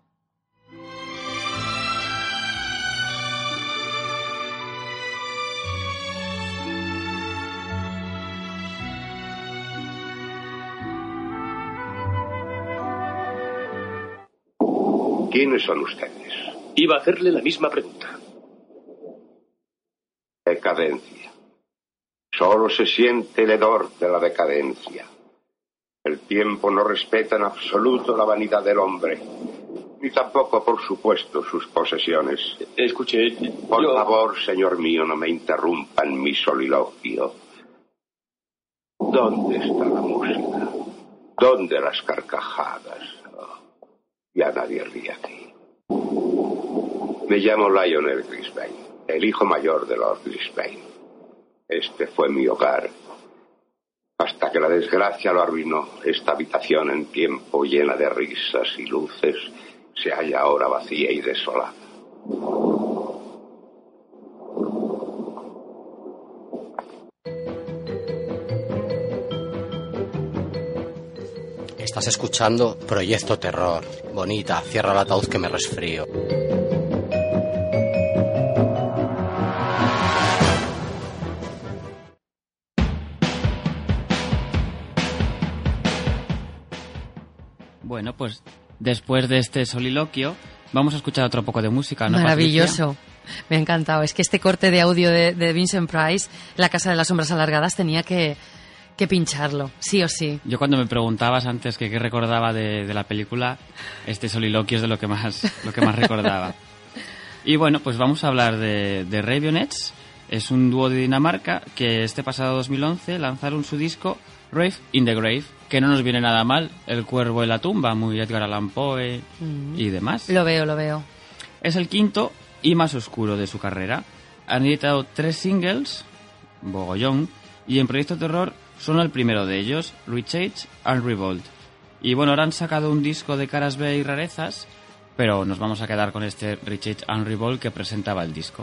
¿Quiénes son ustedes? Iba a hacerle la misma pregunta. Decadencia. Solo se siente el hedor de la decadencia. El tiempo no respeta en absoluto la vanidad del hombre, ni tampoco, por supuesto, sus posesiones. Escuche, Por favor, señor mío, no me interrumpa en mi soliloquio. ¿Dónde está la música? ¿Dónde las carcajadas? Ya nadie ríe aquí. Me llamo Lionel Grisbane, el hijo mayor de Lord Grisbane. Este fue mi hogar, hasta que la desgracia lo arruinó. Esta habitación en tiempo llena de risas y luces se halla ahora vacía y desolada. Estás escuchando Proyecto Terror. Bonita, cierra el ataúd que me resfrío. Bueno, pues después de este soliloquio vamos a escuchar otro poco de música, ¿no? Maravilloso. Patricia? Me ha encantado. Es que este corte de audio de Vincent Price, La Casa de las Sombras Alargadas, tenía que pincharlo, sí o sí. Yo cuando me preguntabas antes que qué recordaba de la película, este soliloquio es de lo que más recordaba. Y bueno, pues vamos a hablar de Ravionettes. Es un dúo de Dinamarca que este pasado 2011 lanzaron su disco Rave in the Grave, que no nos viene nada mal, El cuervo en la tumba, muy Edgar Allan Poe y demás. Lo veo. Es el quinto y más oscuro de su carrera. Han editado 3 singles, Bogollón, y en Proyecto Terror son el primero de ellos, Rechange and Revolt. Y bueno, ahora han sacado un disco de caras B y rarezas, pero nos vamos a quedar con este Rechange and Revolt que presentaba el disco.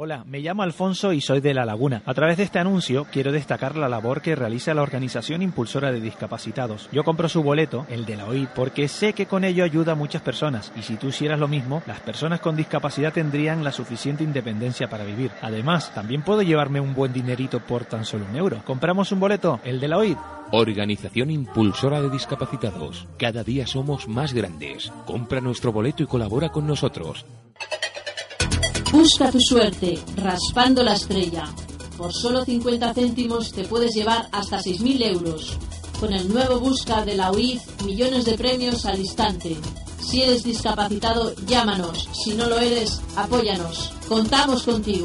Hola, me llamo Alfonso y soy de La Laguna. A través de este anuncio quiero destacar la labor que realiza la Organización Impulsora de Discapacitados. Yo compro su boleto, el de la OID, porque sé que con ello ayuda a muchas personas. Y si tú hicieras lo mismo, las personas con discapacidad tendrían la suficiente independencia para vivir. Además, también puedo llevarme un buen dinerito por tan solo €1. ¿Compramos un boleto, el de la OID? Organización Impulsora de Discapacitados. Cada día somos más grandes. Compra nuestro boleto y colabora con nosotros. Busca tu suerte, raspando la estrella. Por solo 50 céntimos te puedes llevar hasta 6.000 euros. Con el nuevo Busca de la UIF, millones de premios al instante. Si eres discapacitado, llámanos. Si no lo eres, apóyanos. Contamos contigo.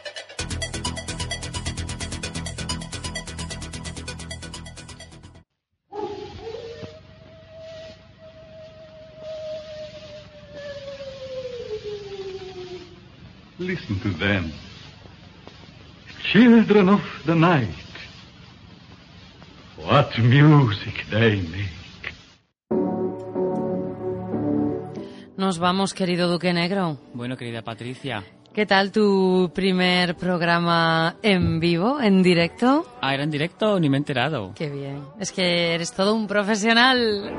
Listen to them. Children of the night. What music they make. Nos vamos, querido Duque Negro. Bueno, querida Patricia. ¿Qué tal tu primer programa en vivo, en directo? Ah, ¿era en directo? Ni me he enterado. Qué bien. Es que eres todo un profesional.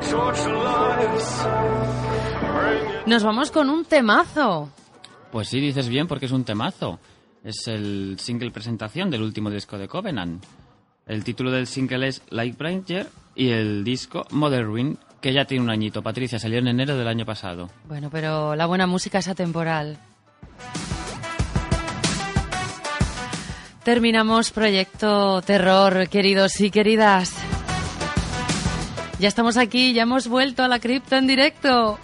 Nos vamos con un temazo. Pues sí, dices bien, porque es un temazo. Es el single presentación del último disco de Covenant. El título del single es Lightbringer y el disco Mother Ruin, que ya tiene un añito. Patricia, salió en enero del año pasado. Bueno, pero la buena música es atemporal. Terminamos Proyecto Terror, queridos y queridas. Ya estamos aquí, ya hemos vuelto a la cripta en directo.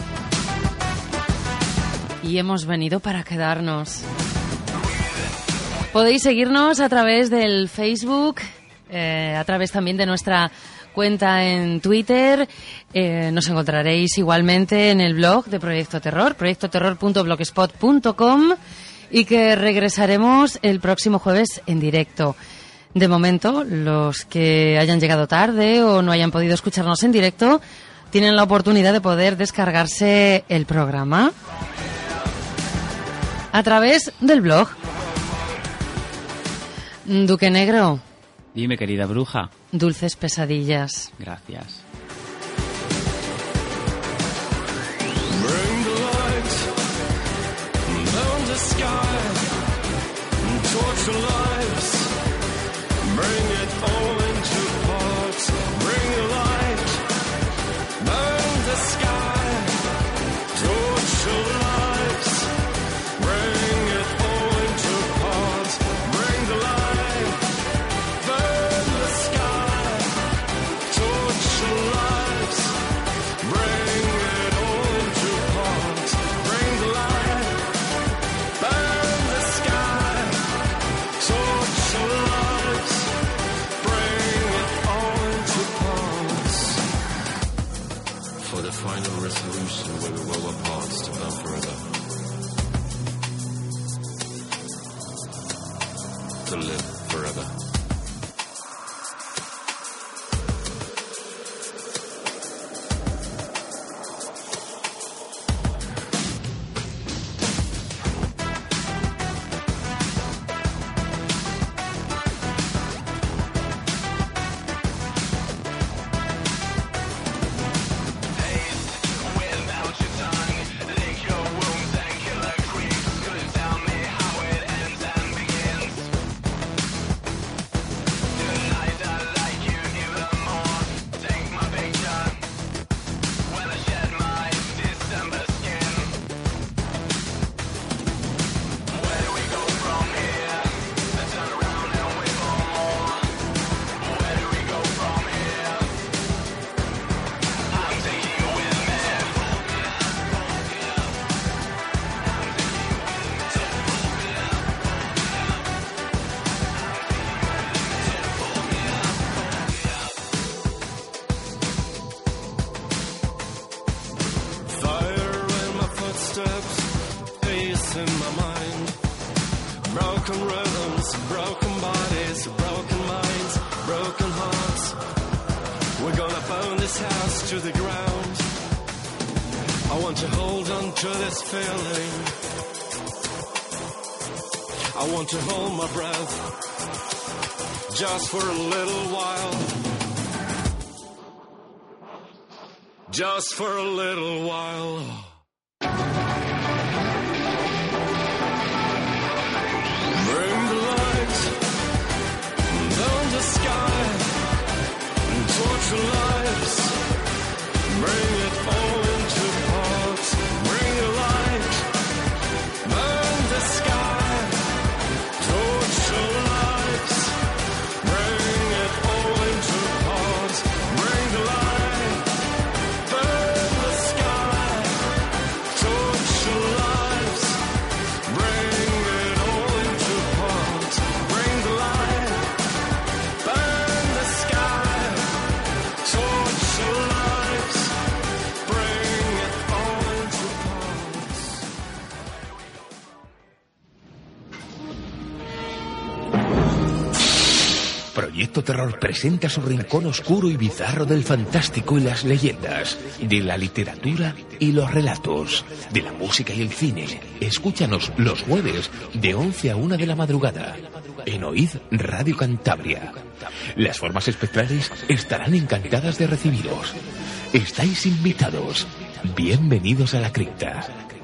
Y hemos venido para quedarnos. Podéis seguirnos a través del Facebook, a través también de nuestra cuenta en Twitter. Nos encontraréis igualmente en el blog de Proyecto Terror, proyectoterror.blogspot.com, y que regresaremos el próximo jueves en directo. De momento, los que hayan llegado tarde o no hayan podido escucharnos en directo, tienen la oportunidad de poder descargarse el programa a través del blog. Duque Negro. Dime, querida bruja. Dulces pesadillas. Gracias. Bring the light down the sky, torch the lights, bring it all into parts. Bring the light down the sky, torch the lights, bring it all into parts. Bring the light down the sky, torch the lights, bring it all into parts. Bring the light down the sky, torch the lights, bring it all into parts. For the final resolution where we roll our parts to burn forever. To live forever. Fire in my footsteps, peace in my mind. Broken rhythms, broken bodies, broken minds, broken hearts. We're gonna burn this house to the ground. I want to hold on to this feeling. I want to hold my breath just for a little while. Just for a little while. Bring the light down the sky, torch the lights, bring it all into parts. Bring the light, burn the sky, torch the lights, bring it all into parts. Bring the light, burn the sky, torch the lights, bring it all into parts. Bring the light, burn the sky, torch the lights, bring it all into parts. Proyecto Terror presenta su rincón oscuro y bizarro del fantástico y las leyendas, de la literatura y los relatos, de la música y el cine. Escúchanos los jueves de 11 a 1 de la madrugada en Oíd Radio Cantabria. Las formas espectrales estarán encantadas de recibiros. Estáis invitados. Bienvenidos a la cripta.